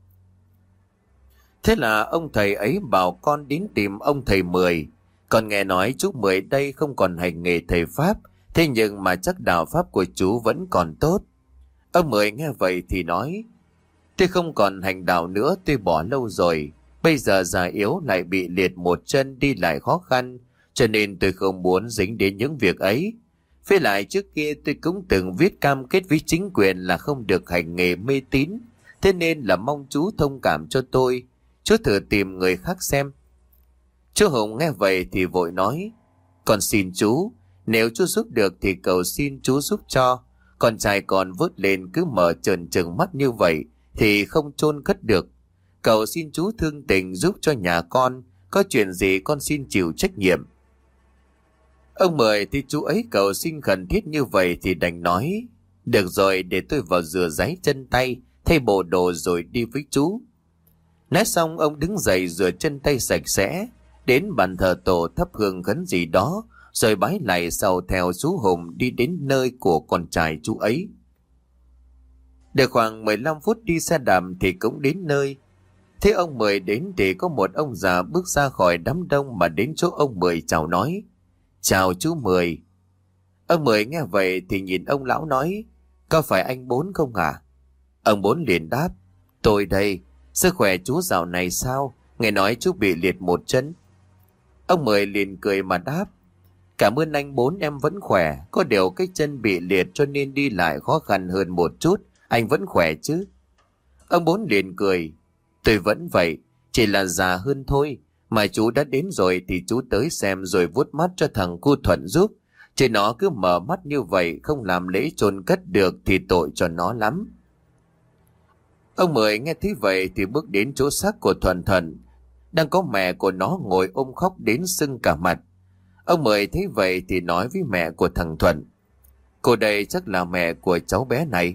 Thế là ông thầy ấy bảo con đến tìm ông thầy Mười. Con nghe nói chú Mười đây không còn hành nghề thầy Pháp, thế nhưng mà chắc đạo Pháp của chú vẫn còn tốt. Ông Mười nghe vậy thì nói, tôi không còn hành đạo nữa, tôi bỏ lâu rồi. Bây giờ già yếu lại bị liệt một chân đi lại khó khăn, cho nên tôi không muốn dính đến những việc ấy. Với lại trước kia tôi cũng từng viết cam kết với chính quyền là không được hành nghề mê tín, thế nên là mong chú thông cảm cho tôi. Chú thử tìm người khác xem. Chú Hùng nghe vậy thì vội nói, con xin chú, nếu chú giúp được thì cầu xin chú giúp cho. Con trai con vớt lên cứ mở trợn trừng mắt như vậy thì không chôn cất được. Cầu xin chú thương tình giúp cho nhà con, có chuyện gì con xin chịu trách nhiệm. Ông Mười thì chú ấy cầu xin khẩn thiết như vậy thì đành nói, được rồi, để tôi vào rửa ráy chân tay, thay bộ đồ rồi đi với chú. Nói xong ông đứng dậy rửa chân tay sạch sẽ, đến bàn thờ tổ thắp hương khấn gì đó, rồi bái lạy sau theo chú Hùng đi đến nơi của con trai chú ấy. Được khoảng 15 phút đi xe đạp thì cũng đến nơi. Thế ông Mười đến thì có một ông già bước ra khỏi đám đông mà đến chỗ ông Mười chào nói: "Chào chú Mười." Ông Mười nghe vậy thì nhìn ông lão nói: "Có phải anh Bốn không à?" Ông Bốn liền đáp: "Tôi đây. Sức khỏe chú dạo này sao? Nghe nói chú bị liệt một chân." Ông Mười liền cười mà đáp: "Cảm ơn anh Bốn, em vẫn khỏe. Có điều cái chân bị liệt cho nên đi lại khó khăn hơn một chút. Anh vẫn khỏe chứ?" Ông Bốn liền cười: "Tôi vẫn vậy, chỉ là già hơn thôi. Mà chú đã đến rồi thì chú tới xem rồi vuốt mắt cho thằng cu Thuận giúp. Chứ nó cứ mở mắt như vậy không làm lễ chôn cất được thì tội cho nó lắm." Ông Mười nghe thấy vậy thì bước đến chỗ xác của Thuận Thuận. Đang có mẹ của nó ngồi ôm khóc đến sưng cả mặt. Ông Mười thấy vậy thì nói với mẹ của thằng Thuận: "Cô đây chắc là mẹ của cháu bé này."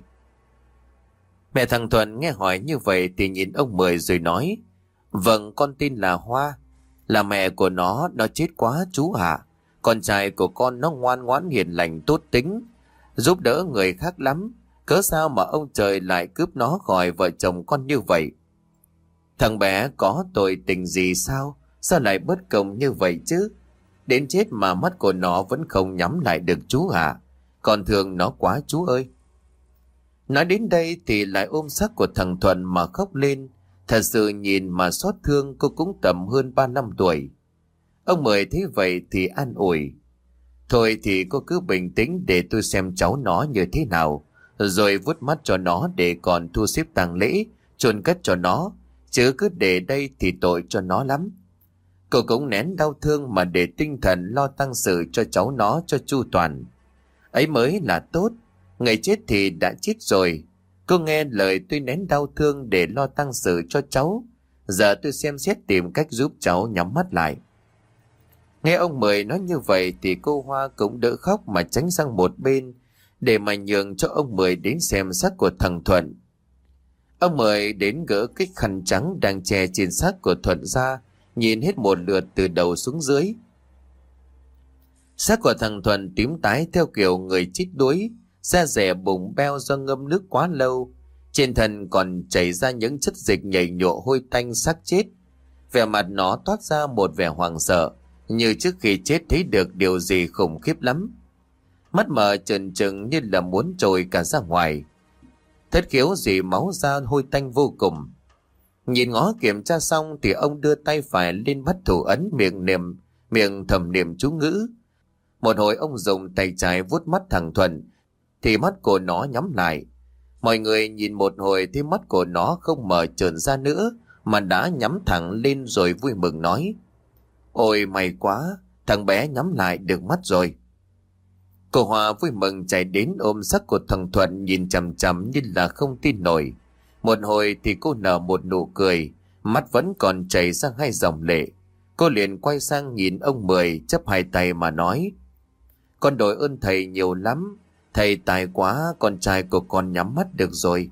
Mẹ thằng Thuận nghe hỏi như vậy thì nhìn ông Mười rồi nói: "Vâng, con tin là Hoa. Là mẹ của nó chết quá chú ạ. Con trai của con nó ngoan ngoãn hiền lành tốt tính, giúp đỡ người khác lắm. Cớ sao mà ông trời lại cướp nó khỏi vợ chồng con như vậy? Thằng bé có tội tình gì sao? Sao lại bất công như vậy chứ? Đến chết mà mắt của nó vẫn không nhắm lại được chú ạ. Con thương nó quá chú ơi." Nói đến đây thì lại ôm xác của thằng Thuận mà khóc lên. Thật sự nhìn mà xót thương, cô cũng tầm hơn 3 năm tuổi. Ông Mười thấy vậy thì an ủi: "Thôi thì cô cứ bình tĩnh để tôi xem cháu nó như thế nào, rồi vuốt mắt cho nó để còn thu xếp tang lễ, chôn cất cho nó, chứ cứ để đây thì tội cho nó lắm." Cô cũng nén đau thương mà để tinh thần lo tang sự cho cháu nó cho chu toàn. Ấy mới là tốt. Người chết thì đã chết rồi. Cô nghe lời tôi nén đau thương để lo tang sự cho cháu. Giờ tôi xem xét tìm cách giúp cháu nhắm mắt lại. Nghe ông Mười nói như vậy thì cô Hoa cũng đỡ khóc mà tránh sang một bên để mà nhường cho ông Mười đến xem xác của thằng Thuận. Ông Mười đến gỡ cái khăn trắng đang che trên xác của Thuận ra, nhìn hết một lượt từ đầu xuống dưới. Xác của thằng Thuận tím tái theo kiểu người chết đuối, da dẻ bùng beo do ngâm nước quá lâu. Trên thân còn chảy ra những chất dịch nhầy nhụa hôi tanh xác chết. Vẻ mặt nó toát ra một vẻ hoảng sợ, như trước khi chết thấy được điều gì khủng khiếp lắm. Mắt mở trừng trừng như là muốn trồi cả ra ngoài. Thất khiếu rỉ máu ra hôi tanh vô cùng. Nhìn ngó kiểm tra xong thì ông đưa tay phải lên bắt thủ ấn, miệng thầm niệm chú ngữ. Một hồi ông dùng tay trái vuốt mắt thằng Thuận thì mắt của nó nhắm lại. Mọi người nhìn một hồi thì mắt của nó không mở trợn ra nữa mà đã nhắm thẳng lên rồi vui mừng nói: "Ôi may quá, thằng bé nhắm lại được mắt rồi." Cô Hòa vui mừng chạy đến ôm xác của thằng Thuận nhìn chằm chằm như là không tin nổi. Một hồi thì cô nở một nụ cười, mắt vẫn còn chảy ra 2 dòng lệ. Cô liền quay sang nhìn ông Mười chắp 2 tay mà nói: "Con đội ơn thầy nhiều lắm. Thầy tài quá, con trai của con nhắm mắt được rồi."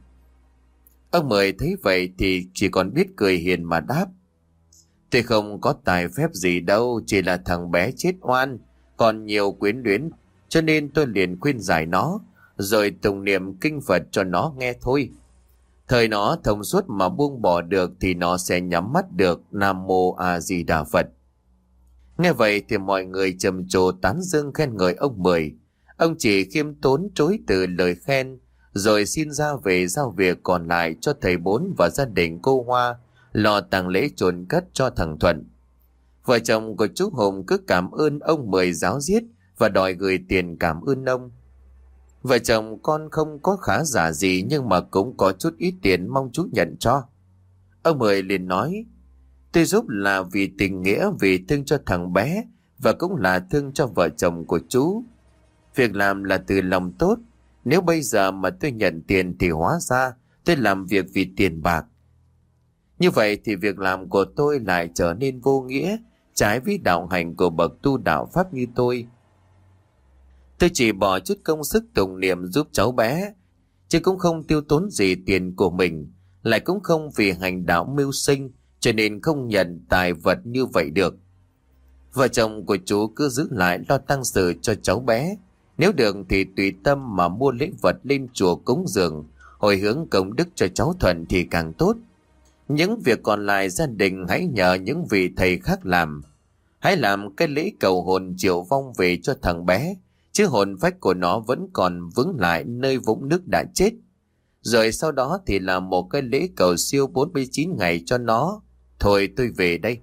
Ông Mười thấy vậy thì chỉ còn biết cười hiền mà đáp: "Tôi không có tài phép gì đâu, chỉ là thằng bé chết oan, còn nhiều quyến luyến, cho nên tôi liền khuyên giải nó, rồi tụng niệm kinh Phật cho nó nghe thôi. Thời nó thông suốt mà buông bỏ được thì nó sẽ nhắm mắt được. Nam Mô A Di Đà Phật." Nghe vậy thì mọi người trầm trồ tán dương khen ngợi ông Mười. Ông chỉ khiêm tốn chối từ lời khen, rồi xin ra về giao việc còn lại cho thầy Bốn và gia đình cô Hoa lo tang lễ chôn cất cho thằng Thuận. Vợ chồng của chú Hùng cứ cảm ơn ông Mười ráo riết và đòi gửi tiền cảm ơn ông. Vợ chồng con không có khá giả gì nhưng mà cũng có chút ít tiền mong chú nhận cho. Ông Mười liền nói: "Tôi giúp là vì tình nghĩa, vì thương cho thằng bé và cũng là thương cho vợ chồng của chú. Việc làm là từ lòng tốt. Nếu bây giờ mà tôi nhận tiền thì hóa ra tôi làm việc vì tiền bạc. Như vậy thì việc làm của tôi lại trở nên vô nghĩa, trái với đạo hành của bậc tu đạo pháp như tôi. Tôi chỉ bỏ chút công sức tụng niệm giúp cháu bé, chứ cũng không tiêu tốn gì tiền của mình, lại cũng không vì hành đạo mưu sinh, cho nên không nhận tài vật như vậy được. Vợ chồng của chú cứ giữ lại lo tang sự cho cháu bé. Nếu được thì tùy tâm mà mua lễ vật lên chùa cúng dường, hồi hướng công đức cho cháu Thuận thì càng tốt. Những việc còn lại gia đình hãy nhờ những vị thầy khác làm. Hãy làm cái lễ cầu hồn triệu vong về cho thằng bé, chứ hồn phách của nó vẫn còn vướng lại nơi vũng nước đã chết. Rồi sau đó thì làm một cái lễ cầu siêu 49 ngày cho nó. Thôi tôi về đây.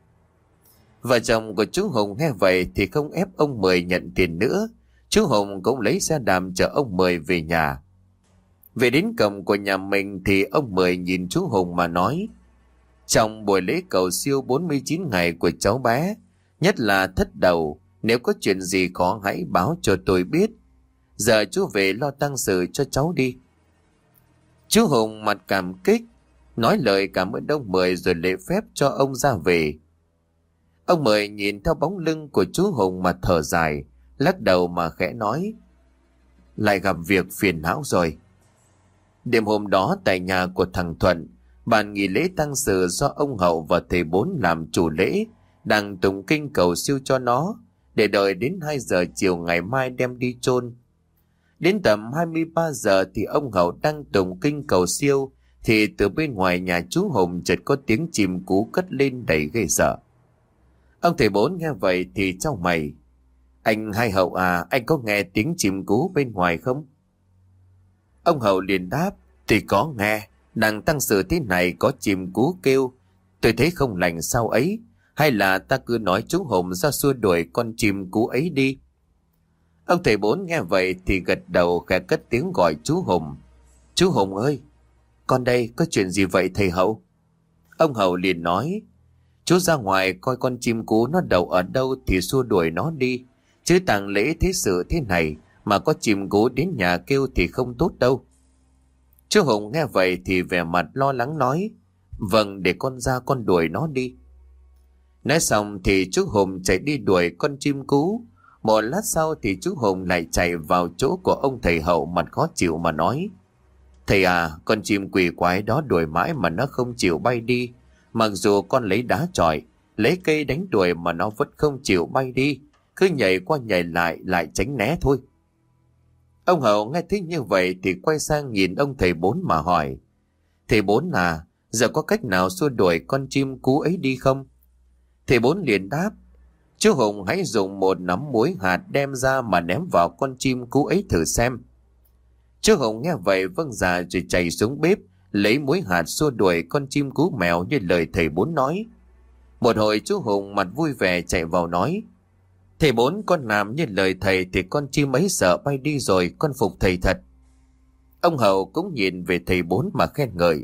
Vợ chồng của chú Hùng nghe vậy thì không ép ông Mười nhận tiền nữa. Chú Hùng cũng lấy xe đạp chở ông Mười về nhà. Về đến cổng của nhà mình thì ông Mười nhìn chú Hùng mà nói: trong buổi lễ cầu siêu 49 ngày của cháu bé, nhất là thất đầu, nếu có chuyện gì khó hãy báo cho tôi biết. Giờ chú về lo tang sự cho cháu đi. Chú Hùng mặt cảm kích, nói lời cảm ơn ông Mười rồi lễ phép cho ông ra về. Ông Mười nhìn theo bóng lưng của chú Hùng mà thở dài, lắc đầu mà khẽ nói: lại gặp việc phiền não rồi. Đêm hôm đó tại nhà của thằng Thuận, bàn nghỉ lễ tang sự do ông Hậu và thầy Bốn làm chủ lễ, đang tụng kinh cầu siêu cho nó, để đợi đến 2 giờ chiều ngày mai đem đi chôn. Đến tầm 23 giờ thì ông Hậu đang tụng kinh cầu siêu, thì từ bên ngoài nhà chú Hùng chợt có tiếng chim cú cất lên đầy ghê sợ. Ông thầy Bốn nghe vậy thì chau mày: anh Hai Hậu à, anh có nghe tiếng chim cú bên ngoài không? Ông Hậu liền đáp: thì có nghe, đang tang sự thế này có chim cú kêu, tôi thấy không lành sao ấy, hay là ta cứ nói chú Hùng ra xua đuổi con chim cú ấy đi. Ông thầy Bốn nghe vậy thì gật đầu khẽ cất tiếng gọi chú Hùng: chú Hùng ơi, con đây, có chuyện gì vậy thầy Hậu? Ông Hậu liền nói: chú ra ngoài coi con chim cú nó đậu ở đâu thì xua đuổi nó đi, chứ tang lễ thế sự thế này mà có chim cú đến nhà kêu thì không tốt đâu. Chú Hùng nghe vậy thì vẻ mặt lo lắng nói: vâng, để con ra con đuổi nó đi. Nói xong thì chú Hùng chạy đi đuổi con chim cú. Một lát sau thì chú Hùng lại chạy vào chỗ của ông thầy Hậu mặt khó chịu mà nói: thầy à, con chim quỷ quái đó đuổi mãi mà nó không chịu bay đi. Mặc dù con lấy đá chọi, lấy cây đánh đuổi mà nó vẫn không chịu bay đi, cứ nhảy qua nhảy lại tránh né thôi. Ông Hậu nghe thấy như vậy thì quay sang nhìn ông thầy Bốn mà hỏi: thầy Bốn à, giờ có cách nào xua đuổi con chim cú ấy đi không? Thầy Bốn liền đáp: chú Hùng hãy dùng một nắm muối hạt đem ra mà ném vào con chim cú ấy thử xem. Chú Hùng nghe vậy vâng dạ rồi chạy xuống bếp lấy muối hạt xua đuổi con chim cú mèo như lời thầy Bốn nói. Một hồi chú Hùng mặt vui vẻ chạy vào nói: thầy Bốn, con làm như lời thầy thì con chim ấy sợ bay đi rồi, con phục thầy thật. Ông Hậu cũng nhìn về thầy Bốn mà khen ngợi.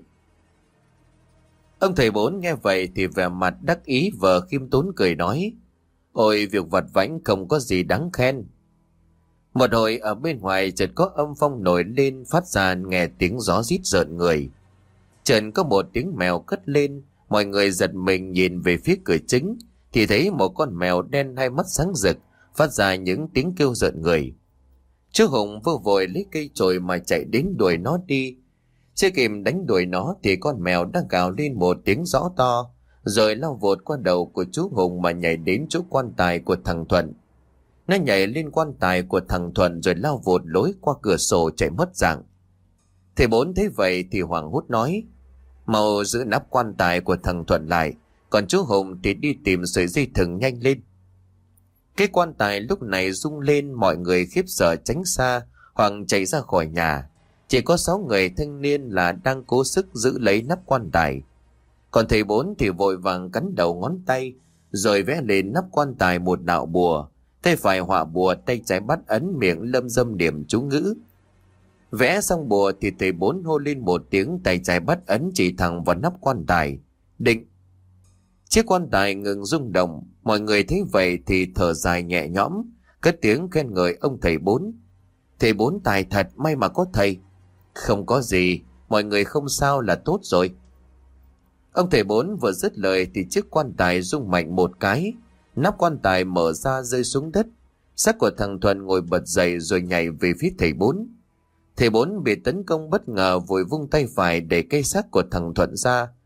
Ông thầy Bốn nghe vậy thì vẻ mặt đắc ý vờ khiêm tốn cười nói: ôi, việc vặt vãnh không có gì đáng khen. Một hồi ở bên ngoài chợt có âm phong nổi lên phát ra nghe tiếng gió rít rợn người. Chợt có một tiếng mèo cất lên, mọi người giật mình nhìn về phía cửa chính thì thấy một con mèo đen hai mắt sáng rực phát ra những tiếng kêu rợn người. Chú Hùng vô vội lấy cây chổi mà chạy đến đuổi nó đi. Chưa kịp đánh đuổi nó thì con mèo đã gào lên một tiếng rõ to, rồi lao vụt qua đầu của chú Hùng mà nhảy đến chỗ quan tài của thằng Thuận. Nó nhảy lên quan tài của thằng Thuận rồi lao vụt lối qua cửa sổ chạy mất dạng. Thầy Bốn thấy vậy thì hoảng hốt nói: mau giữ nắp quan tài của thằng Thuận lại, còn chú Hùng thì đi tìm sợi dây thừng nhanh lên. Cái quan tài lúc này rung lên, mọi người khiếp sợ tránh xa hoặc chạy ra khỏi nhà. Chỉ có 6 người thanh niên là đang cố sức giữ lấy nắp quan tài. Còn thầy Bốn thì vội vàng cắn đầu ngón tay rồi vẽ lên nắp quan tài một đạo bùa. Tay phải họa bùa, tay trái bắt ấn, miệng lâm dâm niệm chú ngữ. Vẽ xong bùa thì thầy Bốn hô lên một tiếng, tay trái bắt ấn chỉ thẳng vào nắp quan tài. Định. Chiếc quan tài ngừng rung động. Mọi người thấy vậy thì thở dài nhẹ nhõm, cất tiếng khen ngợi ông thầy Bốn. Thầy Bốn tài thật, may mà có thầy. Không có gì, mọi người không sao là tốt rồi. Ông thầy Bốn vừa dứt lời thì chiếc quan tài rung mạnh một cái, nắp quan tài mở ra rơi xuống đất. Xác của thằng Thuận ngồi bật dậy rồi nhảy về phía thầy Bốn. Thầy Bốn bị tấn công bất ngờ vội vung tay phải để cây xác của thằng Thuận ra.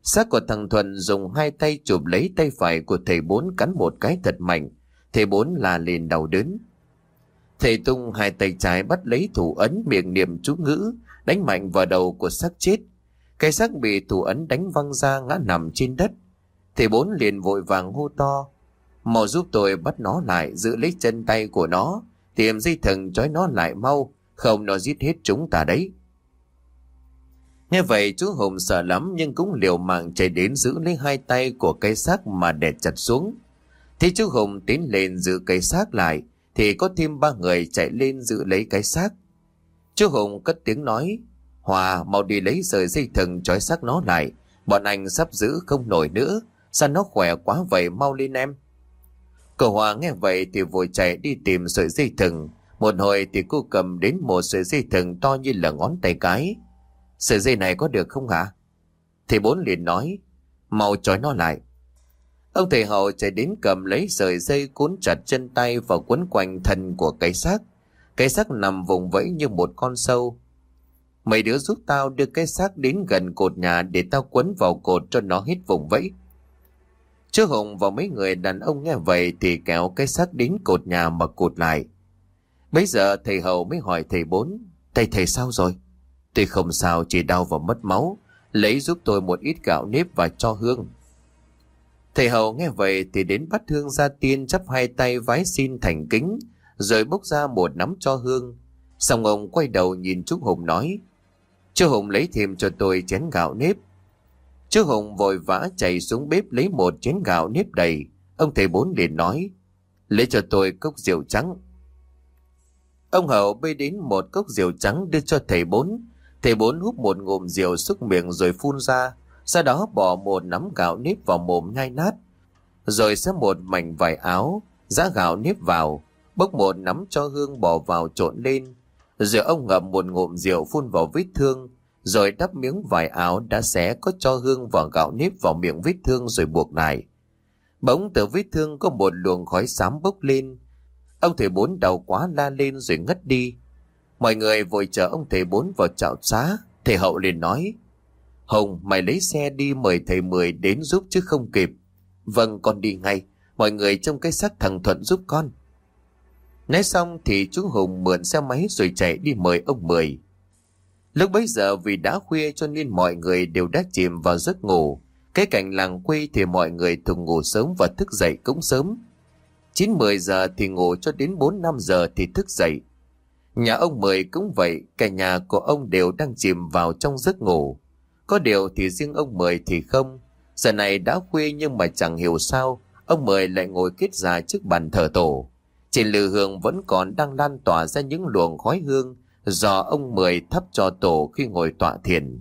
Xác của thằng Thuận dùng hai tay chụp lấy tay phải của thầy Bốn cắn một cái thật mạnh. Thầy Bốn la lên đau đớn. Thầy tung hai tay trái bắt lấy thủ ấn, miệng niệm chú ngữ, đánh mạnh vào đầu của xác chết. Cái xác bị thủ ấn đánh văng ra ngã nằm trên đất. Thầy Bốn liền vội vàng hô to: "Mau giúp tôi bắt nó lại, giữ lấy chân tay của nó, tìm dây thừng trói nó lại mau, không nó giết hết chúng ta đấy." Nghe vậy chú Hùng sợ lắm nhưng cũng liều mạng chạy đến giữ lấy hai tay của cây xác mà đè chặt xuống. Thì chú Hùng tiến lên giữ cây xác lại thì có thêm 3 người chạy lên giữ lấy cái xác. Chú Hùng cất tiếng nói: "Hòa, mau đi lấy sợi dây thừng trói xác nó lại, bọn anh sắp giữ không nổi nữa, sao nó khỏe quá vậy, mau lên em." Cậu Hòa nghe vậy thì vội chạy đi tìm sợi dây thừng. Một hồi thì cô cầm đến một sợi dây thừng to như là ngón tay cái. "Sợi dây này có được không hả?" Thầy Bốn liền nói: "Mau trói nó lại." Ông thầy Hậu chạy đến cầm lấy sợi dây cuốn chặt chân tay và quấn quanh thân của cái xác. Cái xác nằm vùng vẫy như một con sâu. "Mấy đứa giúp tao đưa cái xác đến gần cột nhà để tao quấn vào cột cho nó hết vùng vẫy." Chú Hùng và mấy người đàn ông nghe vậy thì kéo cái xác đến cột nhà mà cột lại. Bấy giờ thầy Hậu mới hỏi thầy Bốn: Thầy sao rồi?" "Tôi không sao, chỉ đau và mất máu. Lấy giúp tôi một ít gạo nếp và cho hương." Thầy Hậu nghe vậy thì đến bắt hương ra tiên, chắp hai tay vái xin thành kính, rồi bốc ra một nắm cho hương. Xong ông quay đầu nhìn chú Hùng nói: "Chú Hùng lấy thêm cho tôi chén gạo nếp." Chú Hùng vội vã chạy xuống bếp lấy một chén gạo nếp đầy. Ông thầy Bốn liền nói: "Lấy cho tôi cốc rượu trắng." Ông Hậu bê đến một cốc rượu trắng đưa cho thầy Bốn. Thầy Bốn húp một ngụm rượu xúc miệng rồi phun ra, sau đó bỏ một nắm gạo nếp vào mồm nhai nát, rồi xé một mảnh vải áo, giã gạo nếp vào, bốc một nắm cho hương bỏ vào trộn lên, rồi ông ngậm một ngụm rượu phun vào vết thương, rồi đắp miếng vải áo đã xé có cho hương và gạo nếp vào miệng vết thương rồi buộc lại. Bỗng từ vết thương có một luồng khói xám bốc lên. Ông thầy Bốn đau quá la lên rồi ngất đi. Mọi người vội chở ông thầy Bốn vào trạm xá. Thầy Hậu liền nói: "Hùng, mày lấy xe đi mời thầy Mười đến giúp chứ không kịp." "Vâng, con đi ngay. Mọi người trông cái xác thằng Thuận giúp con." Nói xong thì chú Hùng mượn xe máy rồi chạy đi mời ông Mười. Lúc bấy giờ vì đã khuya cho nên mọi người đều đã chìm vào giấc ngủ. Cái cảnh làng quê thì mọi người thường ngủ sớm và thức dậy cũng sớm. 9-10 giờ thì ngủ cho đến 4-5 giờ thì thức dậy. Nhà ông Mười cũng vậy, cả nhà của ông đều đang chìm vào trong giấc ngủ. Có điều thì riêng ông Mười thì không. Giờ này đã khuya nhưng mà chẳng hiểu sao ông Mười lại ngồi kết già trước bàn thờ tổ. Trên lư hương vẫn còn đang lan tỏa ra những luồng khói hương do ông Mười thắp cho tổ khi ngồi tọa thiền.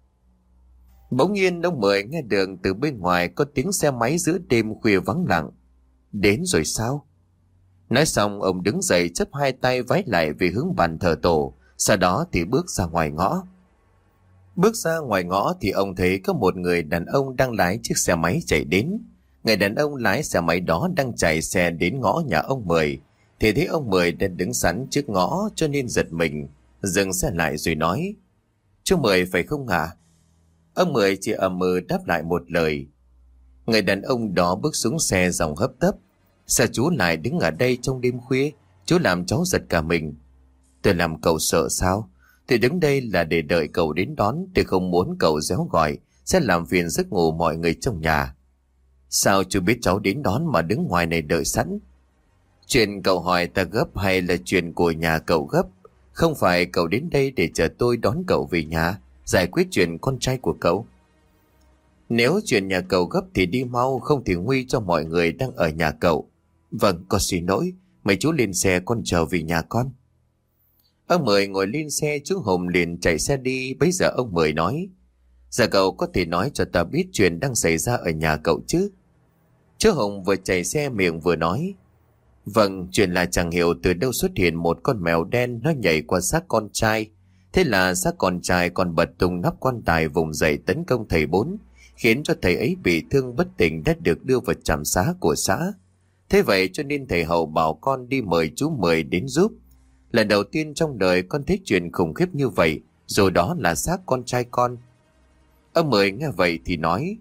Bỗng nhiên ông Mười nghe được từ bên ngoài có tiếng xe máy giữa đêm khuya vắng lặng. "Đến rồi sao?" Nói xong ông đứng dậy chắp hai tay vái lại về hướng bàn thờ tổ, sau đó thì bước ra ngoài ngõ. Bước ra ngoài ngõ thì ông thấy có một người đàn ông đang lái chiếc xe máy chạy đến. Người đàn ông lái xe máy đó đang chạy xe đến ngõ nhà ông Mười thì thấy ông Mười đã đứng sẵn trước ngõ cho nên giật mình, dừng xe lại rồi nói: "Chú Mười phải không ạ?" Ông Mười chỉ ậm ừ đáp lại một lời. Người đàn ông đó bước xuống xe giọng hấp tấp: "Sao chú lại đứng ở đây trong đêm khuya? Chú làm cháu giật cả mình." "Tôi làm cậu sợ sao? Tôi đứng đây là để đợi cậu đến đón. Tôi không muốn cậu réo gọi sẽ làm phiền giấc ngủ mọi người trong nhà." "Sao chú biết cháu đến đón mà đứng ngoài này đợi sẵn?" "Chuyện cậu hỏi ta gấp hay là chuyện của nhà cậu gấp? Không phải cậu đến đây để chờ tôi đón cậu về nhà, giải quyết chuyện con trai của cậu?" "Nếu chuyện nhà cậu gấp thì đi mau, không thì nguy cho mọi người đang ở nhà cậu." "Vâng, con xin lỗi. Mấy chú lên xe, con chờ về nhà con." Ông Mười ngồi lên xe, chú Hùng liền chạy xe đi. Bấy giờ ông Mười nói: "Giờ cậu có thể nói cho ta biết chuyện đang xảy ra ở nhà cậu chứ?" Chú Hùng vừa chạy xe miệng vừa nói: "Vâng, chuyện là chẳng hiểu từ đâu xuất hiện một con mèo đen, nó nhảy qua xác con trai. Thế là xác con trai còn bật tung nắp quan tài vùng dậy tấn công thầy Bốn, khiến cho thầy ấy bị thương bất tỉnh, đã được đưa vào trạm xá của xã. Thế vậy cho nên thầy Hậu bảo con đi mời chú Mười đến giúp. Lần đầu tiên trong đời con thấy chuyện khủng khiếp như vậy, rồi đó là xác con trai con." Ông Mười nghe vậy thì nói: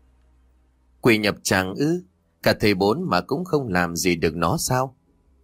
Quỷ nhập tràng ư? Cả thầy Bốn mà cũng không làm gì được nó sao?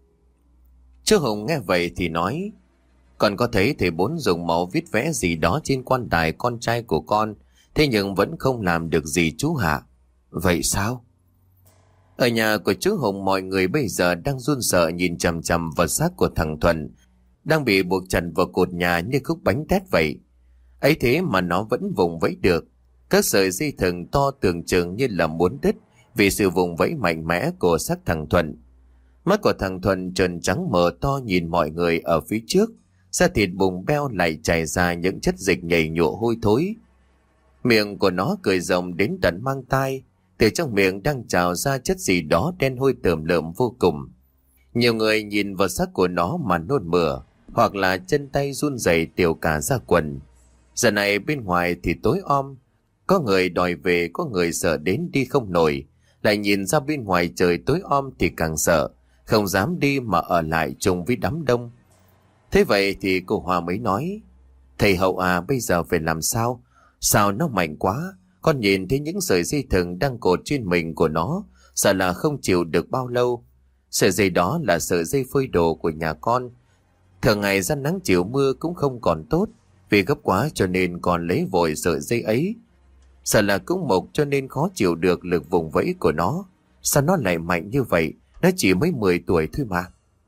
Chú Hùng nghe vậy thì nói: Con có thấy thầy Bốn dùng màu viết vẽ gì đó trên quan tài con trai của con, thế nhưng vẫn không làm được gì chú hạ. Vậy sao? Ở nhà của chú Hùng, mọi người bây giờ đang run sợ nhìn chằm chằm vào xác của thằng Thuận, đang bị buộc chặt vào cột nhà như khúc bánh tét vậy. Ấy thế mà nó vẫn vùng vẫy được. Các sợi dây thừng to tưởng chừng như là muốn đứt vì sự vùng vẫy mạnh mẽ của xác thằng Thuận. Mắt của thằng Thuận trợn trắng mở to nhìn mọi người ở phía trước. Da thịt bùng beo lại chảy ra những chất dịch nhầy nhụa hôi thối. Miệng của nó cười rộng đến tận mang tai. Từ trong miệng đang trào ra chất gì đó đen hôi tởm lợm vô cùng. Nhiều người nhìn vào xác của nó mà nôn mửa, hoặc là chân tay run rẩy tiểu cả ra quần. Giờ này bên ngoài thì tối om, có người đòi về, có người sợ đến đi không nổi, lại nhìn ra bên ngoài trời tối om thì càng sợ, không dám đi mà ở lại chung với đám đông. Thế vậy thì cô Hoa mới nói: Thầy Hậu à, bây giờ phải làm sao? Sao nó mạnh quá, con nhìn thấy những sợi dây thừng đang cột trên mình của nó, sợ là không chịu được bao lâu. Sợi dây đó là sợi dây phơi đồ của nhà con. Thường ngày ra nắng chiều mưa cũng không còn tốt, vì gấp quá cho nên còn lấy vội sợi dây ấy. Sợ là cũng mộc cho nên khó chịu được lực vùng vẫy của nó. Sao nó lại mạnh như vậy? Nó chỉ mới 10 tuổi thôi mà.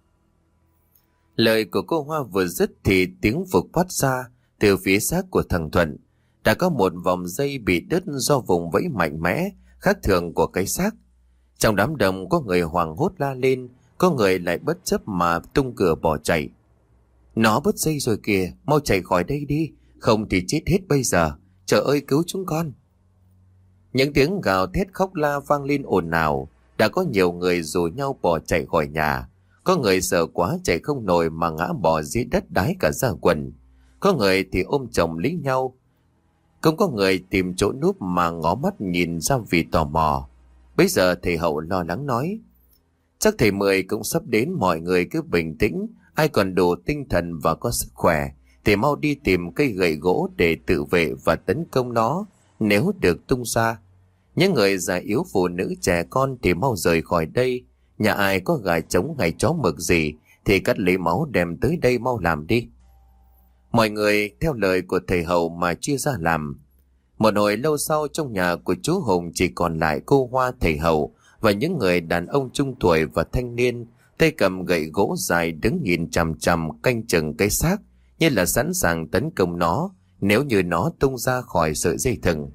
Lời của cô Hoa vừa dứt thì tiếng phục phát ra từ phía xác của thằng Thuận. Đã có một vòng dây bị đứt do vùng vẫy mạnh mẽ khác thường của cái xác. Trong đám đông có người hoảng hốt la lên, có người lại bất chấp mà tung cửa bỏ chạy. Nó bứt dây rồi kìa, mau chạy khỏi đây đi, không thì chết hết bây giờ. Trời ơi, cứu chúng con. Những tiếng gào thét khóc la vang lên ồn ào. Đã có nhiều người rủ nhau bỏ chạy khỏi nhà. Có người sợ quá chạy không nổi mà ngã bò dưới đất đái cả ra quần. Có người thì ôm chồng lấy nhau. Cũng có người tìm chỗ núp mà ngó mắt nhìn ra vì tò mò. Bây giờ thầy Hậu lo lắng nói: Chắc thầy Mười cũng sắp đến, mọi người cứ bình tĩnh. Ai còn đủ tinh thần và có sức khỏe thì mau đi tìm cây gậy gỗ để tự vệ và tấn công nó nếu được tung ra. Những người già yếu, phụ nữ, trẻ con thì mau rời khỏi đây. Nhà ai có gà trống hay chó mực gì thì cắt lấy máu đem tới đây mau làm đi. Mọi người theo lời của thầy Hậu mà chia ra làm. Một hồi lâu sau, trong nhà của chú Hùng chỉ còn lại cô Hoa, thầy Hậu và những người đàn ông trung tuổi và thanh niên, tay cầm gậy gỗ dài đứng nhìn chằm chằm canh chừng cái xác, như là sẵn sàng tấn công nó nếu như nó tung ra khỏi sợi dây thừng.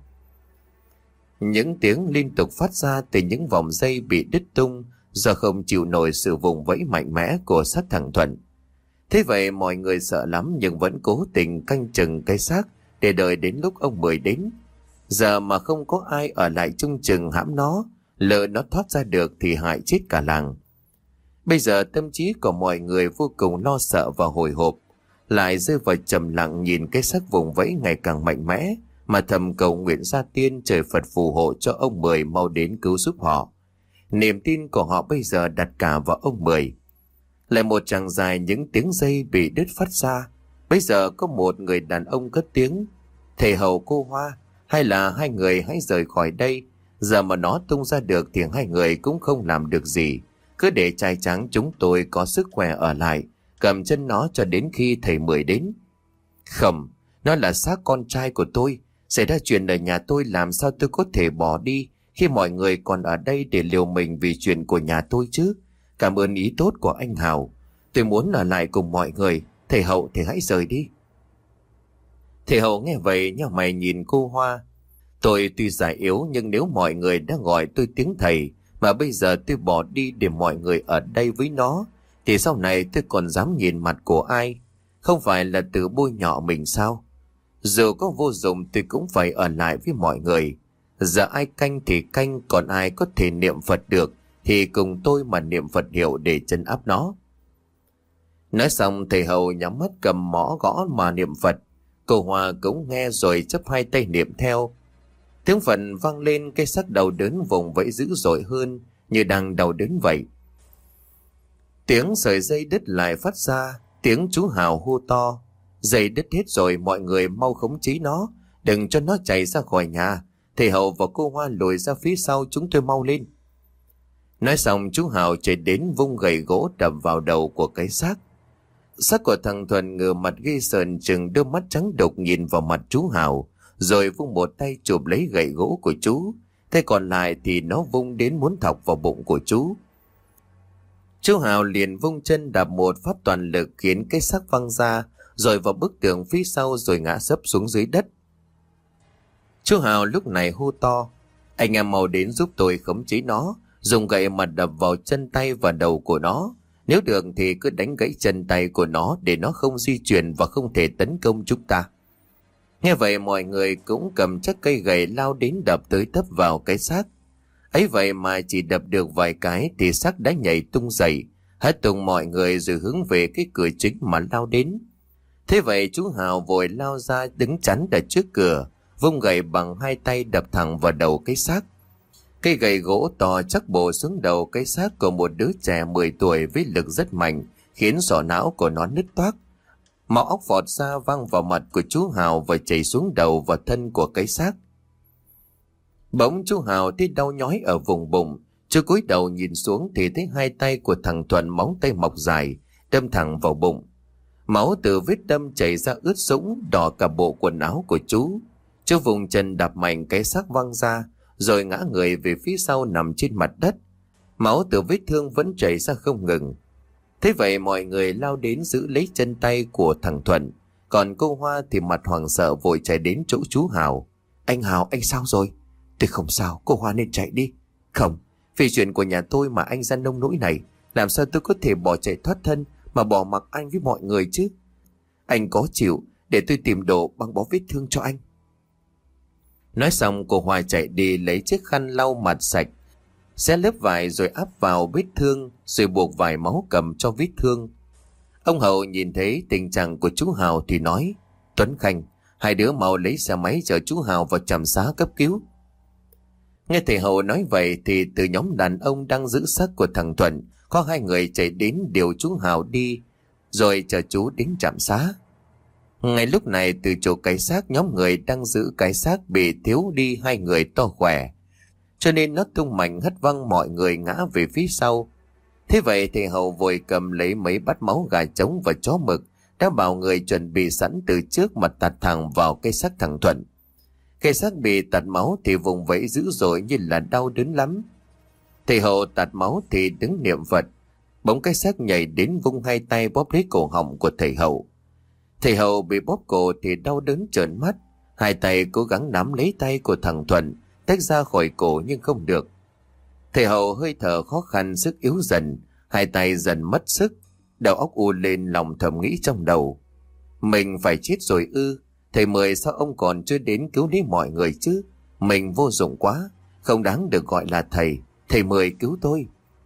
Những tiếng liên tục phát ra từ những vòng dây bị đứt tung do không chịu nổi sự vùng vẫy mạnh mẽ của xác thằng Thuận. Thế vậy mọi người sợ lắm nhưng vẫn cố tình canh chừng cái xác để đợi đến lúc ông Mười đến. Giờ mà không có ai ở lại chung chừng hãm nó, lỡ nó thoát ra được thì hại chết cả làng. Bây giờ tâm trí của mọi người vô cùng lo sợ và hồi hộp, lại rơi vào trầm lặng nhìn cái xác vùng vẫy ngày càng mạnh mẽ mà thầm cầu nguyện gia tiên trời Phật phù hộ cho ông Mười mau đến cứu giúp họ. Niềm tin của họ bây giờ đặt cả vào ông Mười. Lại một chàng dài những tiếng dây bị đứt phát ra. Bây giờ có một người đàn ông cất tiếng: Thầy Hậu, cô Hoa, hay là hai người hãy rời khỏi đây. Giờ mà nó tung ra được thì hai người cũng không làm được gì. Cứ để trai tráng chúng tôi có sức khỏe ở lại, cầm chân nó cho đến khi thầy Mười đến. Không, nó là xác con trai của tôi. Xảy ra chuyện ở nhà tôi, làm sao tôi có thể bỏ đi khi mọi người còn ở đây để liều mình vì chuyện của nhà tôi chứ. Cảm ơn ý tốt của anh Hào. Tôi muốn ở lại cùng mọi người. Thầy Hậu thì hãy rời đi. Thầy Hậu nghe vậy nhếch mày nhìn cô Hoa. Tôi tuy già yếu nhưng nếu mọi người đã gọi tôi tiếng thầy mà bây giờ tôi bỏ đi để mọi người ở đây với nó thì sau này tôi còn dám nhìn mặt của ai? Không phải là tự bôi nhọ mình sao? Dù có vô dụng tôi cũng phải ở lại với mọi người. Giờ ai canh thì canh, còn ai có thể niệm Phật được thì cùng tôi mà niệm Phật hiệu để trấn áp nó. Nói xong thầy Hậu nhắm mắt cầm mõ gõ mà niệm Phật. Cô Hoa cũng nghe rồi chấp hai tay niệm theo. Tiếng Phật vang lên, cái xác đau đớn vùng vẫy dữ dội hơn như đang đau đớn vậy. Tiếng sợi dây đứt lại phát ra, tiếng chú Hào hô to: Dây đứt hết rồi, mọi người mau khống chế nó, đừng cho nó chạy ra khỏi nhà. Thầy Hậu và cô Hoa lùi ra phía sau chúng tôi mau lên. Nói xong chú Hào chạy đến vung gậy gỗ đập vào đầu của cái xác. Xác của thằng Thuận ngửa mặt ghê sờn chừng đôi mắt trắng đục nhìn vào mặt chú Hào, rồi vung một tay chụp lấy gậy gỗ của chú, tay còn lại thì nó vung đến muốn thọc vào bụng của chú. Chú Hào liền vung chân đạp một phát toàn lực khiến cái xác văng ra, rồi vào bức tường phía sau rồi ngã sấp xuống dưới đất. Chú Hào lúc này hô to: anh em mau đến giúp tôi khống chế nó, dùng gậy mà đập vào chân tay và đầu của nó. Nếu được thì cứ đánh gãy chân tay của nó để nó không di chuyển và không thể tấn công chúng ta. Nghe vậy mọi người cũng cầm chắc cây gậy lao đến đập tới tấp vào cái xác. Ấy vậy mà chỉ đập được vài cái thì xác đã nhảy tung dậy, hất tung mọi người rồi hướng về cái cửa chính mà lao đến. Thế vậy chú Hào vội lao ra đứng chắn ở trước cửa, vung gậy bằng hai tay đập thẳng vào đầu cái xác. Cây gậy gỗ to chắc bổ xuống đầu cái xác của một đứa trẻ 10 tuổi với lực rất mạnh, khiến sọ não của nó nứt toác. Máu óc vọt ra văng vào mặt của chú Hào và chảy xuống đầu và thân của cái xác. Bỗng chú Hào thấy đau nhói ở vùng bụng. Chú cúi đầu nhìn xuống thì thấy hai tay của thằng Thuận móng tay mọc dài, đâm thẳng vào bụng. Máu từ vết đâm chảy ra ướt sũng, đỏ cả bộ quần áo của chú. Chú vùng chân đạp mạnh cái xác văng ra, rồi ngã người về phía sau nằm trên mặt đất. Máu từ vết thương vẫn chảy ra không ngừng. Thế vậy mọi người lao đến giữ lấy chân tay của thằng Thuận. Còn cô Hoa thì mặt hoảng sợ vội chạy đến chỗ chú Hào. Anh Hào, anh sao rồi? Tôi không sao, cô Hoa nên chạy đi. Không, vì chuyện của nhà tôi mà anh ra nông nỗi này, làm sao tôi có thể bỏ chạy thoát thân mà bỏ mặc anh với mọi người chứ? Anh có chịu để tôi tìm đồ băng bó vết thương cho anh? Nói xong cô Hoa chạy đi lấy chiếc khăn lau mặt sạch, xé lớp vải rồi áp vào vết thương, rồi buộc vải máu cầm cho vết thương. Ông Hậu nhìn thấy tình trạng của chú Hào thì nói: Tuấn Khanh, hai đứa mau lấy xe máy chở chú Hào vào trạm xá cấp cứu. Nghe thầy Hậu nói vậy thì từ nhóm đàn ông đang giữ xác của thằng Thuận, có hai người chạy đến điều chú Hào đi, rồi chở chú đến trạm xá. Ngay lúc này từ chỗ cái xác, nhóm người đang giữ cái xác bị thiếu đi hai người to khỏe, cho nên nó tung mạnh hất văng mọi người ngã về phía sau. Thế vậy thầy Hậu vội cầm lấy mấy bát máu gà trống và chó mực đã bảo người chuẩn bị sẵn từ trước mà tạt thẳng vào cái xác thằng Thuận. Cái xác bị tạt máu thì vùng vẫy dữ dội như là đau đớn lắm. Thầy Hậu tạt máu thì đứng niệm Phật. Bỗng cái xác nhảy đến vung hai tay bóp lấy cổ họng của thầy Hậu. Thầy Hậu bị bóp cổ thì đau đớn trợn mắt, hai tay cố gắng nắm lấy tay của thằng Thuận tách ra khỏi cổ nhưng không được. Thầy Hậu hơi thở khó khăn, sức yếu dần, hai tay dần mất sức, đầu óc u lên, lòng thầm nghĩ trong đầu: mình phải chết rồi ư? Thầy Mười sao ông còn chưa đến cứu lấy mọi người chứ? Mình vô dụng quá, không đáng được gọi là thầy. Thầy Mười cứu tôi.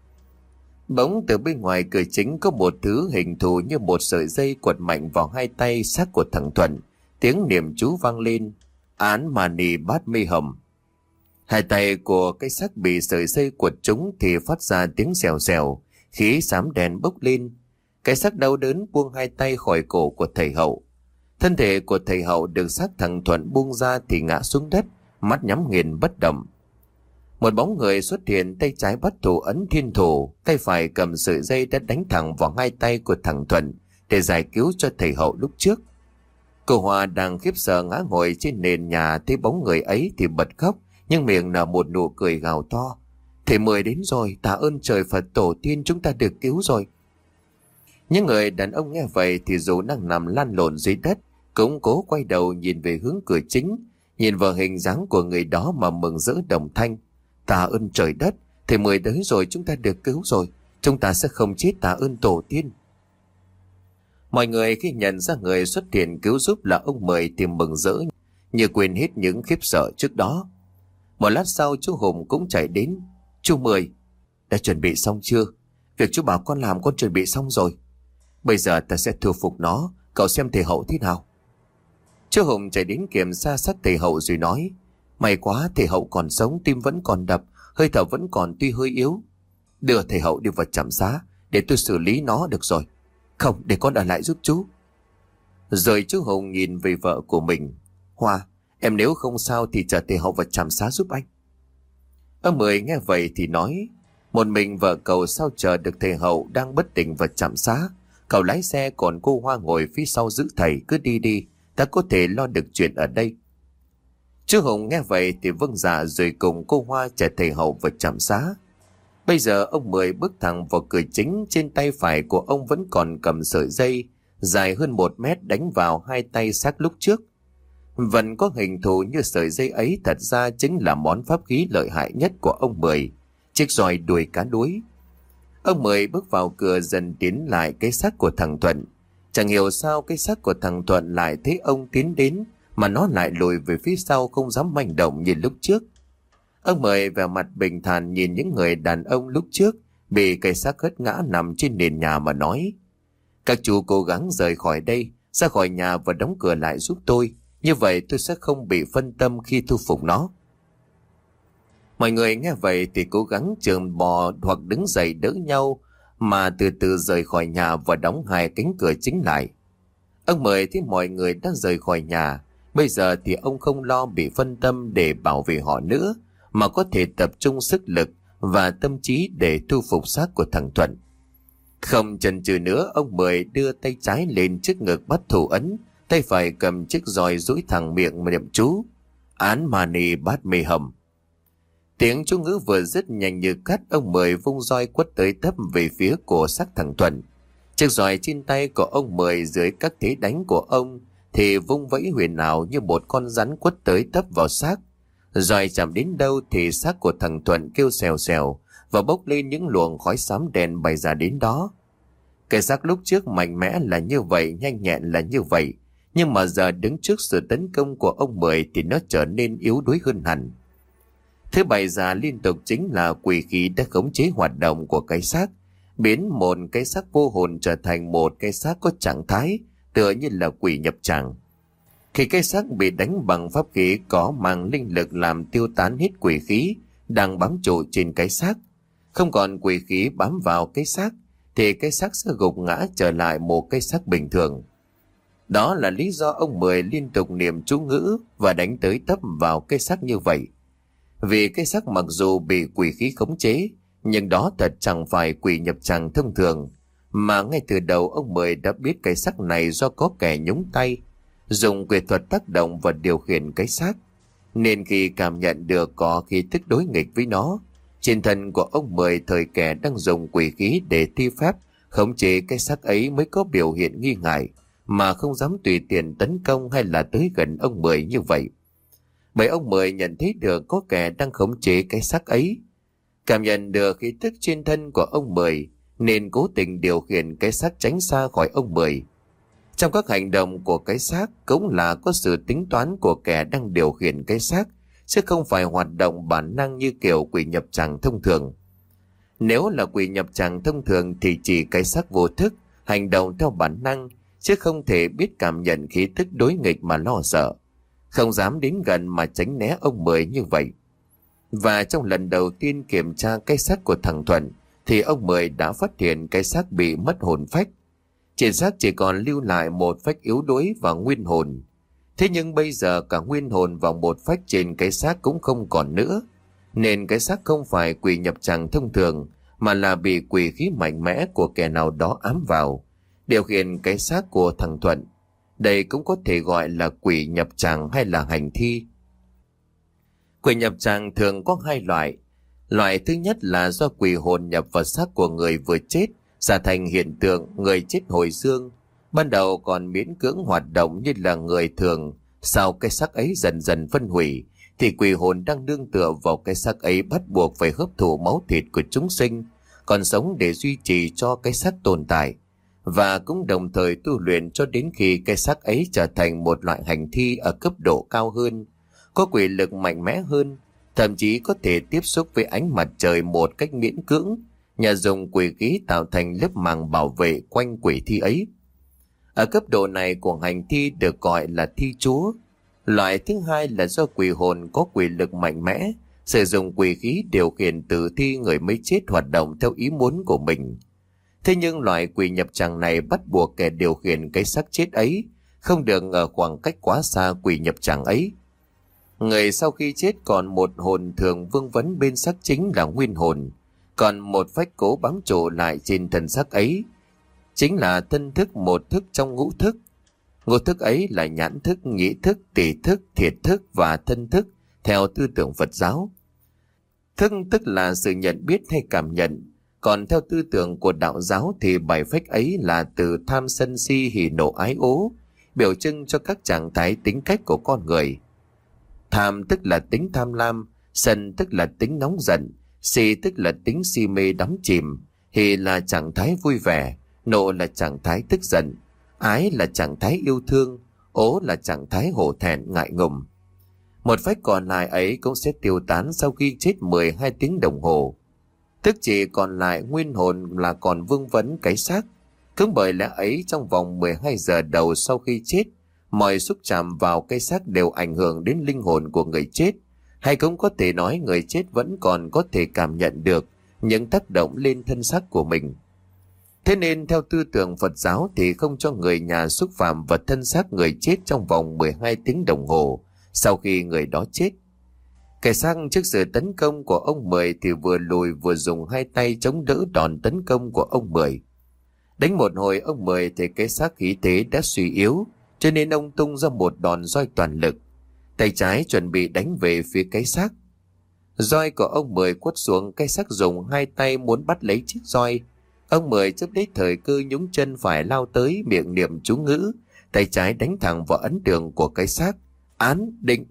Bỗng từ bên ngoài cửa chính có một thứ hình thù như một sợi dây quật mạnh vào hai tay xác của thằng Thuận. Tiếng niệm chú vang lên: Án Mani Bát Mi Hầm. Hai tay của cái xác bị sợi dây quật trúng thì phát ra tiếng xèo xèo, khí xám đen bốc lên. Cái xác đau đớn buông hai tay khỏi cổ của thầy Hậu. Thân thể của thầy Hậu được xác thằng Thuận buông ra thì ngã xuống đất, mắt nhắm nghiền bất động. Một bóng người xuất hiện, tay trái bắt thủ ấn thiên thủ, tay phải cầm sợi dây đã đánh thẳng vào hai tay của thằng Thuận để giải cứu cho thầy Hậu lúc trước. Cô Hoa đang khiếp sợ ngã ngồi trên nền nhà, thấy bóng người ấy thì bật khóc, nhưng miệng nở một nụ cười gào to: Thầy Mười đến rồi, tạ ơn trời Phật tổ tiên, chúng ta được cứu rồi. Những người đàn ông nghe vậy thì dù đang nằm lăn lộn dưới đất cũng cố quay đầu nhìn về hướng cửa chính, nhìn vào hình dáng của người đó mà mừng rỡ đồng thanh: Tạ ơn trời đất, thầy Mười tới rồi, chúng ta được cứu rồi, chúng ta sẽ không chết, tạ ơn tổ tiên. Mọi người khi nhận ra người xuất hiện cứu giúp là ông Mười thì mừng rỡ như quên hết những khiếp sợ trước đó. Một lát sau chú Hùng cũng chạy đến: Chú Mười, đã chuẩn bị xong chưa? Việc chú bảo con làm con chuẩn bị xong rồi. Bây giờ ta sẽ thu phục nó, cậu xem thầy Hậu thế nào. Chú Hùng chạy đến kiểm tra xác thầy Hậu rồi nói: May quá, thầy Hậu còn sống, tim vẫn còn đập, hơi thở vẫn còn tuy hơi yếu. Đưa thầy Hậu đi vào trạm xá để tôi xử lý nó được rồi. Không, để con ở lại giúp chú. Rồi chú Hùng nhìn về vợ của mình: Hoa, Em nếu không sao thì chờ thầy Hậu vào trạm xá giúp anh. Ông Mười nghe vậy thì nói, một mình vợ cậu sao chờ được thầy Hậu đang bất tỉnh vào trạm xá. Cậu lái xe còn cô Hoa ngồi phía sau giữ thầy, cứ đi đi, ta có thể lo được chuyện ở đây. Chú Hùng nghe vậy thì vâng dạ rồi cùng cô Hoa chở thầy Hậu vào trạm xá. Bây giờ ông Mười bước thẳng vào cửa chính, trên tay phải của ông vẫn còn cầm sợi dây dài hơn 1 mét đánh vào hai tay xác lúc trước. Vẫn có hình thù như sợi dây ấy thật ra chính là món pháp khí lợi hại nhất của ông Mười, chiếc roi đuôi cá đuối. Ông Mười bước vào cửa dần tiến lại cái xác của thằng Thuận. Chẳng hiểu sao cái xác của thằng Thuận lại thấy ông tiến đến mà nó lại lùi về phía sau, không dám manh động như lúc trước. Ông Mười vẻ mặt bình thản nhìn những người đàn ông lúc trước bị cái xác hất ngã nằm trên nền nhà mà nói: Các chú cố gắng rời khỏi đây, ra khỏi nhà và đóng cửa lại giúp tôi. Như vậy tôi sẽ không bị phân tâm khi thu phục nó. Mọi người nghe vậy thì cố gắng chườm bò hoặc đứng dậy đỡ nhau mà từ từ rời khỏi nhà và đóng hai cánh cửa chính lại. Ông Mười thấy mọi người đã rời khỏi nhà, bây giờ thì ông không lo bị phân tâm để bảo vệ họ nữa, mà có thể tập trung sức lực và tâm trí để thu phục xác của thằng Thuận. Không chần chừ nữa, ông Mười đưa tay trái lên trước ngực bắt thủ ấn, tay phải cầm chiếc roi duỗi thẳng miệng mà niệm chú: Án mani bát mê hầm. Tiếng chú ngữ vừa dứt, nhanh như cắt, ông Mười vung roi quất tới tấp về phía của xác thằng Thuận. Chiếc roi trên tay của ông Mười dưới các thế đánh của ông thì vung vẫy huyền ảo như một con rắn quất tới tấp vào xác. Roi chạm đến đâu thì xác của thằng Thuận kêu xèo xèo và bốc lên những luồng khói xám đen bay ra đến đó. Cái xác lúc trước mạnh mẽ là như vậy, nhanh nhẹn là như vậy, nhưng mà giờ đứng trước sự tấn công của ông Mười thì nó trở nên yếu đuối hơn hẳn. Thứ bày ra liên tục chính là quỷ khí đã khống chế hoạt động của cái xác, biến một cái xác vô hồn trở thành một cái xác có trạng thái tựa như là quỷ nhập tràng. Khi cái xác bị đánh bằng pháp khí có mang linh lực làm tiêu tán hết quỷ khí đang bám trụ trên cái xác, không còn quỷ khí bám vào cái xác thì cái xác sẽ gục ngã trở lại một cái xác bình thường. Đó là lý do ông Mười liên tục niệm chú ngữ và đánh tới tấp vào cái xác như vậy. Vì cái xác mặc dù bị quỷ khí khống chế, nhưng đó thật chẳng phải quỷ nhập tràng thông thường, mà ngay từ đầu ông Mười đã biết cái xác này do có kẻ nhúng tay, dùng quỷ thuật tác động và điều khiển cái xác. Nên khi cảm nhận được có khí tức đối nghịch với nó, trên thân của ông Mười thời kẻ đang dùng quỷ khí để thi pháp khống chế cái xác ấy mới có biểu hiện nghi ngại, mà không dám tùy tiện tấn công hay là tới gần ông Mười như vậy. Bởi ông Mười nhận thấy được có kẻ đang khống chế cái xác ấy. Cảm nhận được khí tức trên thân của ông Mười nên cố tình điều khiển cái xác tránh xa khỏi ông Mười. Trong các hành động của cái xác cũng là có sự tính toán của kẻ đang điều khiển cái xác, chứ không phải hoạt động bản năng như kiểu quỷ nhập tràng thông thường. Nếu là quỷ nhập tràng thông thường thì chỉ cái xác vô thức, hành động theo bản năng, chứ không thể biết cảm nhận khí tức đối nghịch mà lo sợ, không dám đến gần mà tránh né ông Mười như vậy. Và trong lần đầu tiên kiểm tra cái xác của thằng Thuận thì ông Mười đã phát hiện cái xác bị mất hồn phách. Trên xác chỉ còn lưu lại một phách yếu đuối và nguyên hồn. Thế nhưng bây giờ cả nguyên hồn và một phách trên cái xác cũng không còn nữa, nên cái xác không phải quỷ nhập tràng thông thường, mà là bị quỷ khí mạnh mẽ của kẻ nào đó ám vào, điều khiển cái xác của thằng Thuận. Đây cũng có thể gọi là quỷ nhập tràng hay là hành thi. Quỷ nhập tràng thường có hai loại. Loại thứ nhất là do quỷ hồn nhập vào xác của người vừa chết, giả thành hiện tượng người chết hồi dương. Ban đầu còn miễn cưỡng hoạt động như là người thường, sau cái xác ấy dần dần phân hủy, thì quỷ hồn đang nương tựa vào cái xác ấy bắt buộc phải hấp thụ máu thịt của chúng sinh, còn sống để duy trì cho cái xác tồn tại, và cũng đồng thời tu luyện cho đến khi cái xác ấy trở thành một loại hành thi ở cấp độ cao hơn, có quỷ lực mạnh mẽ hơn, thậm chí có thể tiếp xúc với ánh mặt trời một cách miễn cưỡng, nhờ dùng quỷ khí tạo thành lớp màng bảo vệ quanh quỷ thi ấy. Ở cấp độ này của hành thi được gọi là thi chúa. Loại thứ hai là do quỷ hồn có quỷ lực mạnh mẽ, sử dụng quỷ khí điều khiển tử thi người mới chết hoạt động theo ý muốn của mình. Thế nhưng loại quỷ nhập tràng này bắt buộc kẻ điều khiển cái xác chết ấy không được ở khoảng cách quá xa quỷ nhập tràng ấy. Người sau khi chết còn một hồn thường vương vấn bên xác chính là nguyên hồn, còn một phách cố bám trụ lại trên thân xác ấy chính là thân thức, một thức trong ngũ thức. Ngũ thức ấy là nhãn thức, nhĩ thức, tỷ thức, thiệt thức và thân thức theo tư tưởng Phật giáo. Thức tức là sự nhận biết hay cảm nhận, còn theo tư tưởng của đạo giáo thì bảy phách ấy là từ tham sân si hỉ nộ ái ố, biểu trưng cho các trạng thái tính cách của con người. Tham tức là tính tham lam, sân tức là tính nóng giận, si tức là tính si mê đắm chìm, hỉ là trạng thái vui vẻ, nộ là trạng thái tức giận, ái là trạng thái yêu thương, ố là trạng thái hổ thẹn ngại ngùng. Một phách còn lại ấy cũng sẽ tiêu tán sau khi chết 12 tiếng đồng hồ. Tức chỉ còn lại nguyên hồn là còn vương vấn cái xác. Cũng bởi lẽ ấy trong vòng 12 giờ đầu sau khi chết, mọi xúc chạm vào cái xác đều ảnh hưởng đến linh hồn của người chết, hay cũng có thể nói người chết vẫn còn có thể cảm nhận được những tác động lên thân xác của mình. Thế nên theo tư tưởng Phật giáo thì không cho người nhà xúc phạm vào thân xác người chết trong vòng 12 tiếng đồng hồ sau khi người đó chết. Kẻ xác trước sự tấn công của ông Mười thì vừa lùi vừa dùng hai tay chống đỡ đòn tấn công của ông Mười. Đánh một hồi ông Mười thì cái xác khí thế đã suy yếu, cho nên ông tung ra một đòn roi toàn lực. Tay trái chuẩn bị đánh về phía cái xác. Roi của ông Mười quất xuống, cái xác dùng hai tay muốn bắt lấy chiếc roi. Ông Mười chấp lấy thời cơ nhúng chân phải lao tới, miệng niệm chú ngữ, tay trái đánh thẳng vào ấn đường của cái xác. Án định.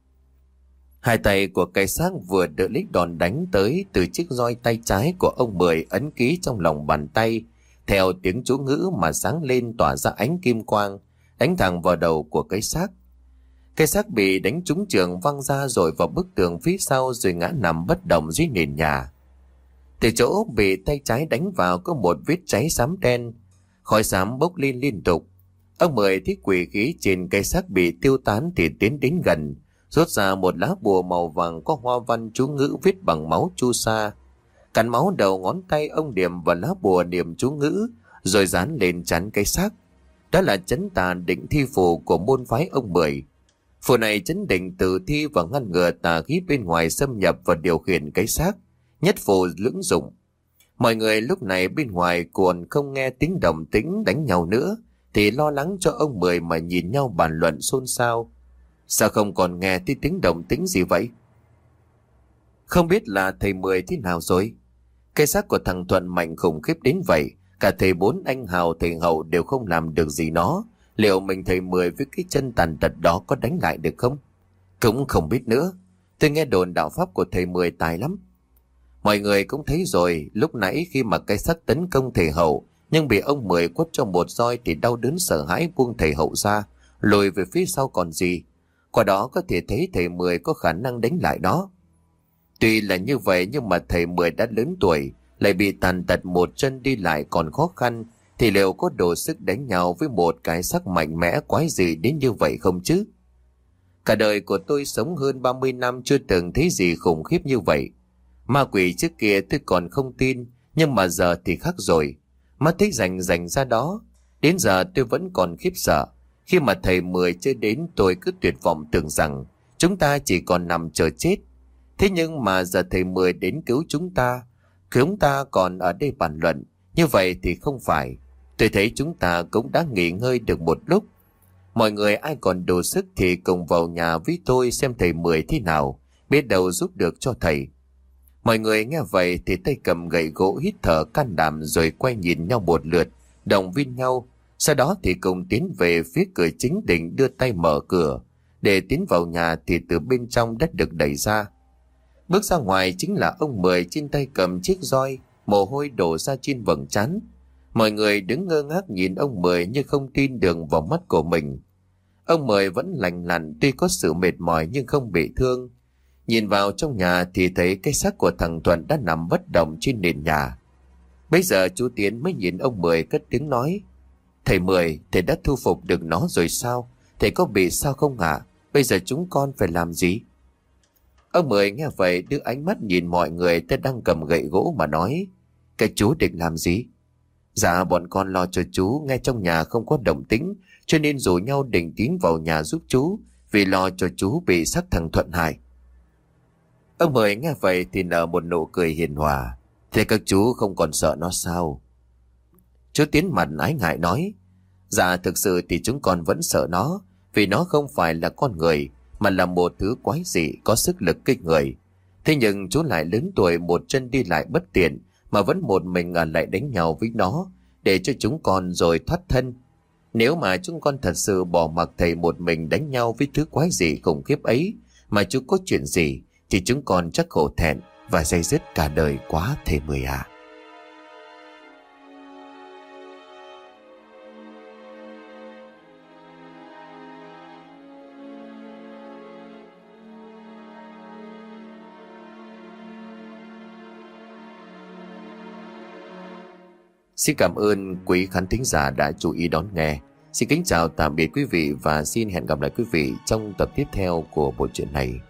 Hai tay của cái xác vừa đỡ lấy đòn đánh tới từ chiếc roi tay trái của ông Mười ấn ký trong lòng bàn tay, theo tiếng chú ngữ mà sáng lên tỏa ra ánh kim quang, đánh thẳng vào đầu của cái xác. Cái xác bị đánh trúng trường văng ra rồi vào bức tường phía sau rồi ngã nằm bất động dưới nền nhà. Từ chỗ bị tay trái đánh vào có một vết cháy xám đen, khói xám bốc lên liên tục. Ông Mười thấy quỷ khí trên cái xác bị tiêu tán thì tiến đến gần, rút ra một lá bùa màu vàng có hoa văn chú ngữ viết bằng máu chu sa. Cắn máu đầu ngón tay ông điểm vào lá bùa niệm chú ngữ rồi dán lên trán cái xác. Đó là trấn tà định thi phù của môn phái ông Mười. Phù này chấn định tử thi và ngăn ngừa tà khí bên ngoài xâm nhập và điều khiển cái xác, nhất phù lưỡng dụng. Mọi người lúc này bên ngoài còn không nghe tiếng động tĩnh đánh nhau nữa thì lo lắng cho ông Mười mà nhìn nhau bàn luận xôn xao. Sao không còn nghe thấy tiếng động tĩnh gì vậy? Không biết là thầy Mười thế nào rồi? Cái xác của thằng Thuận mạnh khủng khiếp đến vậy, cả thầy Bốn, anh Hào, thầy Hậu đều không làm được gì nó. Liệu mình thầy Mười với cái chân tàn tật đó có đánh lại được không? Cũng không biết nữa. Tôi nghe đồn đạo pháp của thầy Mười tài lắm. Mọi người cũng thấy rồi, lúc nãy khi mà cái xác tấn công thầy Hậu nhưng bị ông Mười quất cho một roi thì đau đớn sợ hãi buông thầy Hậu ra, lùi về phía sau còn gì. Qua đó có thể thấy thầy Mười có khả năng đánh lại đó. Tuy là như vậy nhưng mà thầy Mười đã lớn tuổi, lại bị tàn tật một chân đi lại còn khó khăn, thì liệu có đủ sức đánh nhau với một cái xác mạnh mẽ quái gì đến như vậy không chứ? Cả đời của tôi sống hơn 30 năm chưa từng thấy gì khủng khiếp như vậy. Ma quỷ trước kia tôi còn không tin, nhưng mà giờ thì khác rồi. Mắt thấy rành ra đó, đến giờ tôi vẫn còn khiếp sợ. Khi mà thầy Mười chưa đến tôi cứ tuyệt vọng tưởng rằng chúng ta chỉ còn nằm chờ chết. Thế nhưng mà giờ thầy Mười đến cứu chúng ta còn ở đây bàn luận. Như vậy thì không phải. Tôi thấy chúng ta cũng đã nghỉ ngơi được một lúc. Mọi người ai còn đủ sức thì cùng vào nhà với tôi xem thầy Mười thế nào, biết đâu giúp được cho thầy. Mọi người nghe vậy thì tay cầm gậy gỗ hít thở can đảm rồi quay nhìn nhau một lượt, động viên nhau. Sau đó thì cùng tiến về phía cửa chính định đưa tay mở cửa. Để tiến vào nhà thì từ bên trong đất được đẩy ra. Bước ra ngoài chính là ông Mười trên tay cầm chiếc roi, mồ hôi đổ ra trên vầng trán. Mọi người đứng ngơ ngác nhìn ông Mười như không tin được vào mắt của mình. Ông Mười vẫn lành lặn, tuy có sự mệt mỏi nhưng không bị thương. Nhìn vào trong nhà thì thấy cái xác của thằng Thuận đã nằm bất động trên nền nhà. Bây giờ chú Tiến mới nhìn ông Mười cất tiếng nói: Thầy Mười, thầy đã thu phục được nó rồi sao? Thầy có bị sao không hả? Bây giờ chúng con phải làm gì? Ông Mười nghe vậy đưa ánh mắt nhìn mọi người ta đang cầm gậy gỗ mà nói: Cái chú định làm gì? Dạ bọn con lo cho chú, nghe trong nhà không có động tĩnh cho nên rủ nhau định tiến vào nhà giúp chú. vì lo cho chú bị xác thằng Thuận hại. Ông Mười nghe vậy thì nở một nụ cười hiền hòa. Thế các chú không còn sợ nó sao? Chú Tiến mặt ái ngại nói: Dạ thực sự thì chúng con vẫn sợ nó, vì nó không phải là con người, mà là một thứ quái dị có sức lực kinh người. Thế nhưng chú lại lớn tuổi, một chân đi lại bất tiện, mà vẫn một mình ở lại đánh nhau với nó, để cho chúng con rồi thoát thân. Nếu mà chúng con thật sự bỏ mặc thầy một mình đánh nhau với thứ quái dị khủng khiếp ấy, mà chú có chuyện gì, thì chúng con chắc khổ thẹn và day dứt cả đời quá thầy Mười à. Xin cảm ơn quý khán thính giả đã chú ý đón nghe. Xin kính chào tạm biệt quý vị và xin hẹn gặp lại quý vị trong tập tiếp theo của bộ truyện này.